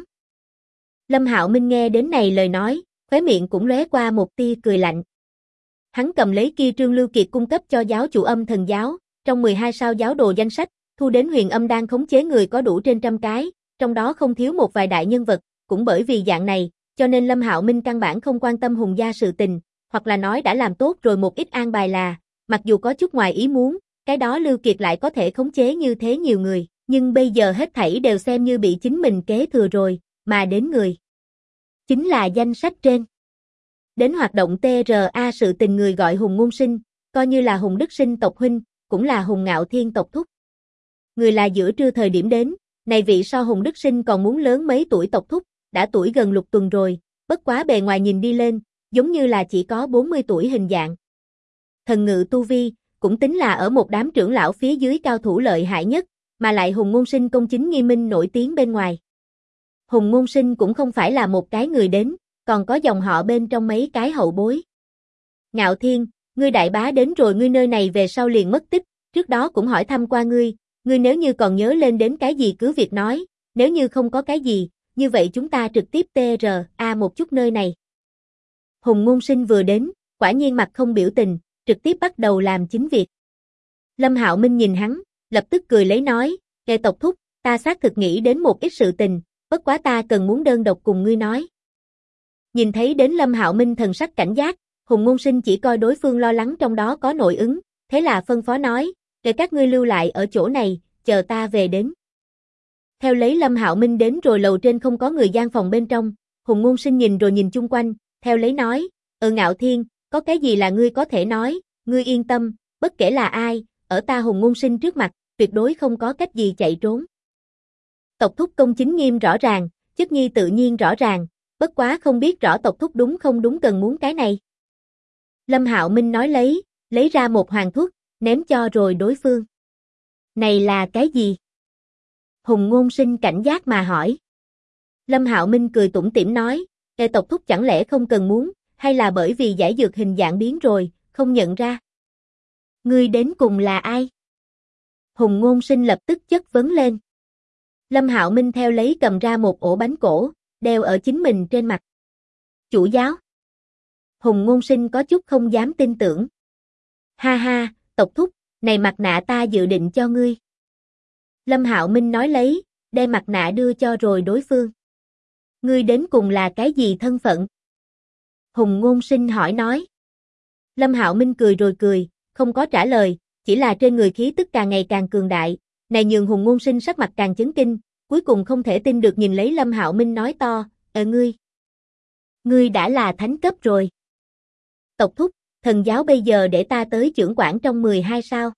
Lâm Hạo Minh nghe đến này lời nói, khóe miệng cũng lóe qua một tia cười lạnh. Hắn cầm lấy kia trương Lưu Kiệt cung cấp cho giáo chủ âm thần giáo, trong 12 sao giáo đồ danh sách, thu đến huyền âm đan khống chế người có đủ trên 100 cái, trong đó không thiếu một vài đại nhân vật, cũng bởi vì dạng này, cho nên Lâm Hạo Minh căn bản không quan tâm Hùng gia sự tình, hoặc là nói đã làm tốt rồi một ít an bài là, mặc dù có chút ngoài ý muốn, cái đó Lưu Kiệt lại có thể khống chế như thế nhiều người, nhưng bây giờ hết thảy đều xem như bị chính mình kế thừa rồi, mà đến người. Chính là danh sách trên. Đến hoạt động TRA sự tình người gọi Hùng Ngôn Sinh, coi như là Hùng Đức Sinh tộc huynh, cũng là Hùng Ngạo Thiên tộc thúc. Người là giữa trưa thời điểm đến, này vị so Hùng Đức Sinh còn muốn lớn mấy tuổi tộc thúc, đã tuổi gần lục tuần rồi, bất quá bề ngoài nhìn đi lên, giống như là chỉ có 40 tuổi hình dạng. Thần ngự tu vi, cũng tính là ở một đám trưởng lão phía dưới cao thủ lợi hại nhất, mà lại Hùng Ngôn Sinh công chính nghiêm minh nổi tiếng bên ngoài. Hùng Ngôn Sinh cũng không phải là một cái người đến, còn có dòng họ bên trong mấy cái hậu bối. Ngạo Thiên, ngươi đại bá đến rồi, ngươi nơi này về sau liền mất tích, trước đó cũng hỏi thăm qua ngươi nếu như còn nhớ lên đến cái gì cứ việc nói, nếu như không có cái gì, như vậy chúng ta trực tiếp TRA một chút nơi này. Hùng Ngôn Sinh vừa đến, quả nhiên mặt không biểu tình, trực tiếp bắt đầu làm chính việc. Lâm Hạo Minh nhìn hắn, lập tức cười lấy nói, nghe tộc thúc, ta xác thực nghĩ đến một ít sự tình, bất quá ta cần muốn đơn độc cùng ngươi nói. Nhìn thấy đến Lâm Hạo Minh thần sắc cảnh giác, Hùng Ngôn Sinh chỉ coi đối phương lo lắng trong đó có nội ứng, thế là phân phó nói, để các ngươi lưu lại ở chỗ này, chờ ta về đến. Theo lấy Lâm Hạo Minh đến rồi lầu trên không có người gian phòng bên trong, Hùng Ngôn Sinh nhìn rồi nhìn chung quanh, theo lấy nói, Ngạo Thiên, có cái gì là ngươi có thể nói, ngươi yên tâm, bất kể là ai, ở ta Hùng Ngôn Sinh trước mặt, tuyệt đối không có cách gì chạy trốn. Tộc thúc công chính nghiêm rõ ràng, chức nhi tự nhiên rõ ràng, bất quá không biết rõ tộc thúc đúng không đúng cần muốn cái này. Lâm Hạo Minh nói lấy ra một hoàng thuốc, ném cho rồi đối phương. Này là cái gì? Hùng Ngôn Sinh cảnh giác mà hỏi. Lâm Hạo Minh cười tủm tỉm nói, tộc thúc chẳng lẽ không cần muốn, hay là bởi vì giải dược hình dạng biến rồi, không nhận ra? Ngươi đến cùng là ai? Hùng Ngôn Sinh lập tức chất vấn lên. Lâm Hạo Minh theo lấy cầm ra một ổ bánh cổ, đeo ở chính mình trên mặt. Chủ giáo. Hùng Ngôn Sinh có chút không dám tin tưởng. Ha ha, tộc thúc, này mặt nạ ta dự định cho ngươi. Lâm Hạo Minh nói lấy, đem mặt nạ đưa cho rồi đối phương. Ngươi đến cùng là cái gì thân phận? Hùng Ngôn Sinh hỏi nói. Lâm Hạo Minh cười rồi cười, không có trả lời, chỉ là trên người khí tức càng ngày càng cường đại, này nhường Hùng Ngôn Sinh sắc mặt càng chấn kinh, cuối cùng không thể tin được nhìn lấy Lâm Hạo Minh nói to, ngươi đã là thánh cấp rồi. Tộc thúc, thần giáo bây giờ để ta tới chưởng quản trong 12 sao?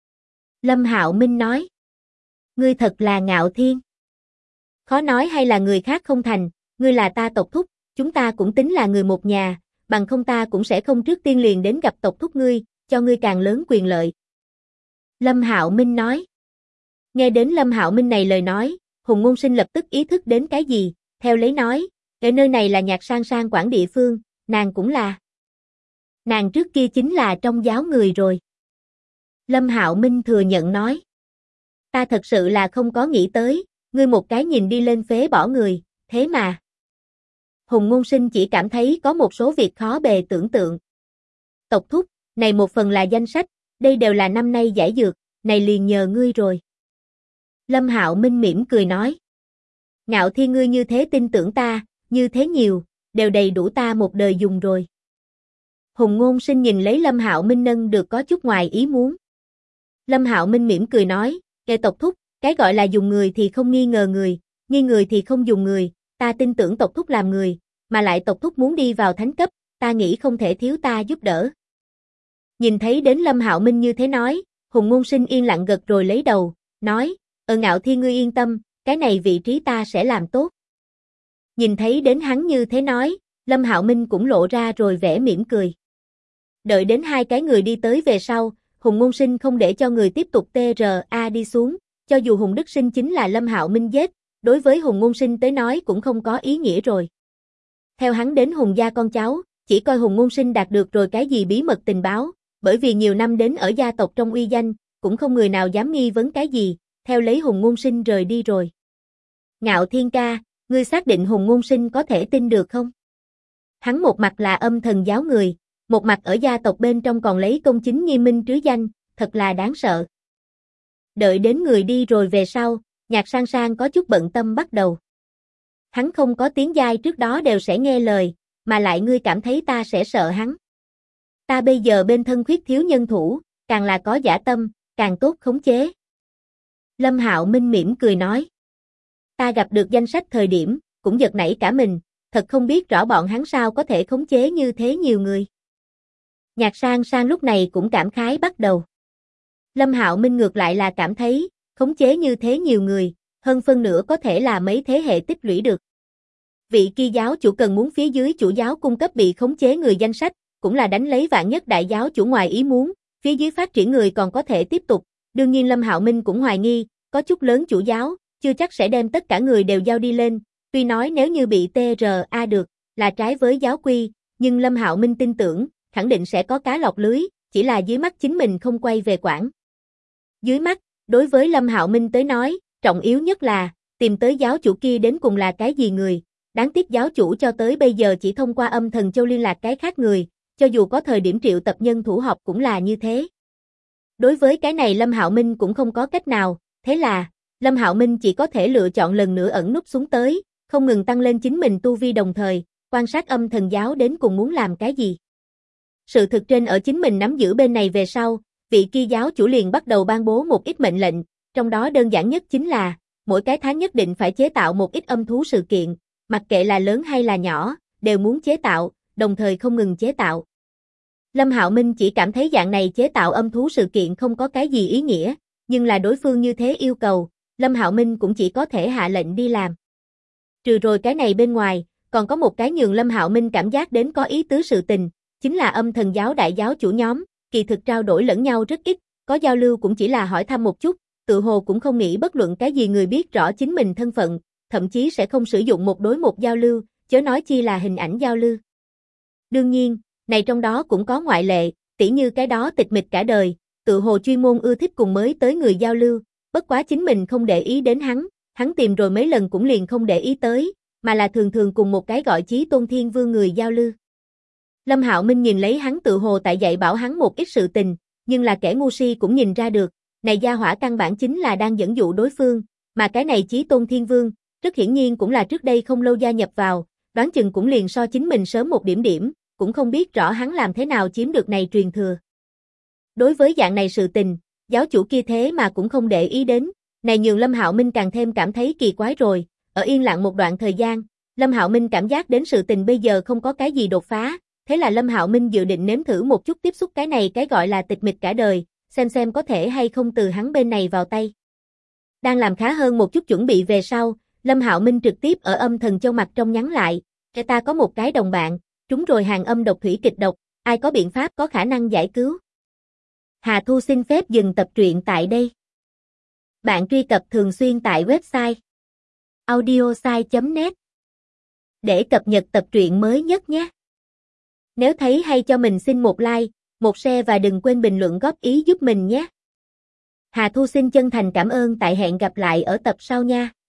Lâm Hạo Minh nói. Ngươi thật là Ngạo Thiên. Khó nói hay là người khác không thành, ngươi là ta tộc thúc, chúng ta cũng tính là người một nhà, bằng không ta cũng sẽ không trước tiên liền đến gặp tộc thúc ngươi, cho ngươi càng lớn quyền lợi. Lâm Hạo Minh nói. Nghe đến Lâm Hạo Minh này lời nói, Hùng Ngôn Sinh lập tức ý thức đến cái gì, theo lấy nói, cái nơi này là Nhạc Sang Sang quản địa phương, nàng cũng là. Nàng trước kia chính là trong giáo người rồi. Lâm Hạo Minh thừa nhận nói. Ta thật sự là không có nghĩ tới, ngươi một cái nhìn đi lên phế bỏ người, thế mà. Hùng Ngôn Sinh chỉ cảm thấy có một số việc khó bề tưởng tượng. Tộc thúc, này một phần là danh sách, đây đều là năm nay giải dược, này liền nhờ ngươi rồi. Lâm Hạo Minh mỉm cười nói. Ngạo Thiên ngươi như thế tin tưởng ta, như thế nhiều, đều đầy đủ ta một đời dùng rồi. Hùng Ngôn Sinh nhìn lấy Lâm Hạo Minh nâng được có chút ngoài ý muốn. Lâm Hạo Minh mỉm cười nói, kẻ tộc thúc, cái gọi là dùng người thì không nghi ngờ người, nghi người thì không dùng người, ta tin tưởng tộc thúc làm người, mà lại tộc thúc muốn đi vào thánh cấp, ta nghĩ không thể thiếu ta giúp đỡ. Nhìn thấy đến Lâm Hạo Minh như thế nói, Hùng Ngôn Sinh yên lặng gật rồi lấy đầu, nói, Ngạo Thiên ngươi yên tâm, cái này vị trí ta sẽ làm tốt. Nhìn thấy đến hắn như thế nói, Lâm Hạo Minh cũng lộ ra rồi vẻ mỉm cười. Đợi đến hai cái người đi tới về sau, Hùng Ngôn Sinh không để cho người tiếp tục TRA đi xuống, cho dù Hùng Đức Sinh chính là Lâm Hạo Minh giết, đối với Hùng Ngôn Sinh tới nói cũng không có ý nghĩa rồi. Theo hắn đến Hùng gia con cháu, chỉ coi Hùng Ngôn Sinh đạt được rồi cái gì bí mật tình báo, bởi vì nhiều năm đến ở gia tộc trong uy danh, cũng không người nào dám nghi vấn cái gì, theo lấy Hùng Ngôn Sinh rời đi rồi. Ngạo Thiên ca, ngươi xác định Hùng Ngôn Sinh có thể tin được không? Hắn một mặt là âm thần giáo người, một mặt ở gia tộc bên trong còn lấy công chính nghiêm minh trứ danh, thật là đáng sợ. Đợi đến người đi rồi về sau, Nhạc Sang Sang có chút bận tâm bắt đầu. Hắn không có tiếng giai trước đó đều sẽ nghe lời, mà lại ngươi cảm thấy ta sẽ sợ hắn. Ta bây giờ bên thân khuyết thiếu nhân thủ, càng là có dã tâm, càng tốt khống chế. Lâm Hạo Minh mỉm cười nói. Ta gặp được danh sách thời điểm, cũng giật nảy cả mình, thật không biết rõ bọn hắn sao có thể khống chế như thế nhiều người. Nhạc Sang Sang lúc này cũng cảm khái bắt đầu. Lâm Hạo Minh ngược lại là cảm thấy, khống chế như thế nhiều người, hơn phân nửa có thể là mấy thế hệ tích lũy được. Vị kia giáo chủ cần muốn phía dưới chủ giáo cung cấp bị khống chế người danh sách, cũng là đánh lấy Vạn Nhất đại giáo chủ ngoài ý muốn, phía dưới phát triển người còn có thể tiếp tục. Đương nhiên Lâm Hạo Minh cũng hoài nghi, có chút lớn chủ giáo, chưa chắc sẽ đem tất cả người đều giao đi lên, tuy nói nếu như bị TRA được, là trái với giáo quy, nhưng Lâm Hạo Minh tin tưởng, khẳng định sẽ có cá lọt lưới, chỉ là dưới mắt chính mình không quay về quản. Dưới mắt, đối với Lâm Hạo Minh tới nói, trọng yếu nhất là, tìm tới giáo chủ kia đến cùng là cái gì người, đáng tiếc giáo chủ cho tới bây giờ chỉ thông qua Âm Thần Châu liên lạc cái khác người, cho dù có thời điểm triệu tập nhân thủ họp cũng là như thế. Đối với cái này Lâm Hạo Minh cũng không có cách nào, thế là, Lâm Hạo Minh chỉ có thể lựa chọn lần nữa ẩn núp xuống tới, không ngừng tăng lên chính mình tu vi đồng thời, quan sát Âm Thần giáo đến cùng muốn làm cái gì. Sự thực trên ở chính mình nắm giữ bên này về sau, vị kia giáo chủ liền bắt đầu ban bố một ít mệnh lệnh, trong đó đơn giản nhất chính là, mỗi cái tháng nhất định phải chế tạo một ít âm thú sự kiện, mặc kệ là lớn hay là nhỏ, đều muốn chế tạo, đồng thời không ngừng chế tạo. Lâm Hạo Minh chỉ cảm thấy dạng này chế tạo âm thú sự kiện không có cái gì ý nghĩa, nhưng là đối phương như thế yêu cầu, Lâm Hạo Minh cũng chỉ có thể hạ lệnh đi làm. Trừ rồi cái này bên ngoài, còn có một cái nhường Lâm Hạo Minh cảm giác đến có ý tứ sự tình, chính là Âm Thần giáo đại giáo chủ nhóm, kỳ thực trao đổi lẫn nhau rất ít, có giao lưu cũng chỉ là hỏi thăm một chút, tự hồ cũng không nghĩ bất luận cái gì người biết rõ chính mình thân phận, thậm chí sẽ không sử dụng một đối một giao lưu, chớ nói chi là hình ảnh giao lưu. Đương nhiên, này trong đó cũng có ngoại lệ, tỉ như cái đó tịch mịch cả đời, tự hồ chuyên môn ưa thích cùng mới tới người giao lưu, bất quá chính mình không để ý đến hắn tìm rồi mấy lần cũng liền không để ý tới, mà là thường thường cùng một cái gọi Chí Tôn Thiên Vương người giao lưu. Lâm Hạo Minh nhìn lấy hắn tự hồ tại dạy bảo hắn một ít sự tình, nhưng là kẻ ngu si cũng nhìn ra được, này gia hỏa căn bản chính là đang dẫn dụ đối phương, mà cái này Chí Tôn Thiên Vương, rất hiển nhiên cũng là trước đây không lâu gia nhập vào, đoán chừng cũng liền so chính mình sớm một điểm, cũng không biết rõ hắn làm thế nào chiếm được này truyền thừa. Đối với dạng này sự tình, giáo chủ kia thế mà cũng không để ý đến, này nhường Lâm Hạo Minh càng thêm cảm thấy kỳ quái rồi, ở yên lặng một đoạn thời gian, Lâm Hạo Minh cảm giác đến sự tình bây giờ không có cái gì đột phá, thế là Lâm Hạo Minh dự định nếm thử một chút tiếp xúc cái này cái gọi là tịch mịch cả đời, xem có thể hay không từ hắn bên này vào tay. Đang làm khá hơn một chút chuẩn bị về sau, Lâm Hạo Minh trực tiếp ở Âm Thần Châu mặt trong nhắn lại, ta có một cái đồng bạn, trúng rồi hàng âm độc thủy kịch độc, ai có biện pháp có khả năng giải cứu. Hà Thu xin phép dừng tập truyện tại đây. Bạn truy cập thường xuyên tại website audiosai.net để cập nhật tập truyện mới nhất nhé. Nếu thấy hay cho mình xin một like, một share và đừng quên bình luận góp ý giúp mình nhé. Hà Thu xin chân thành cảm ơn, tại hẹn gặp lại ở tập sau nha.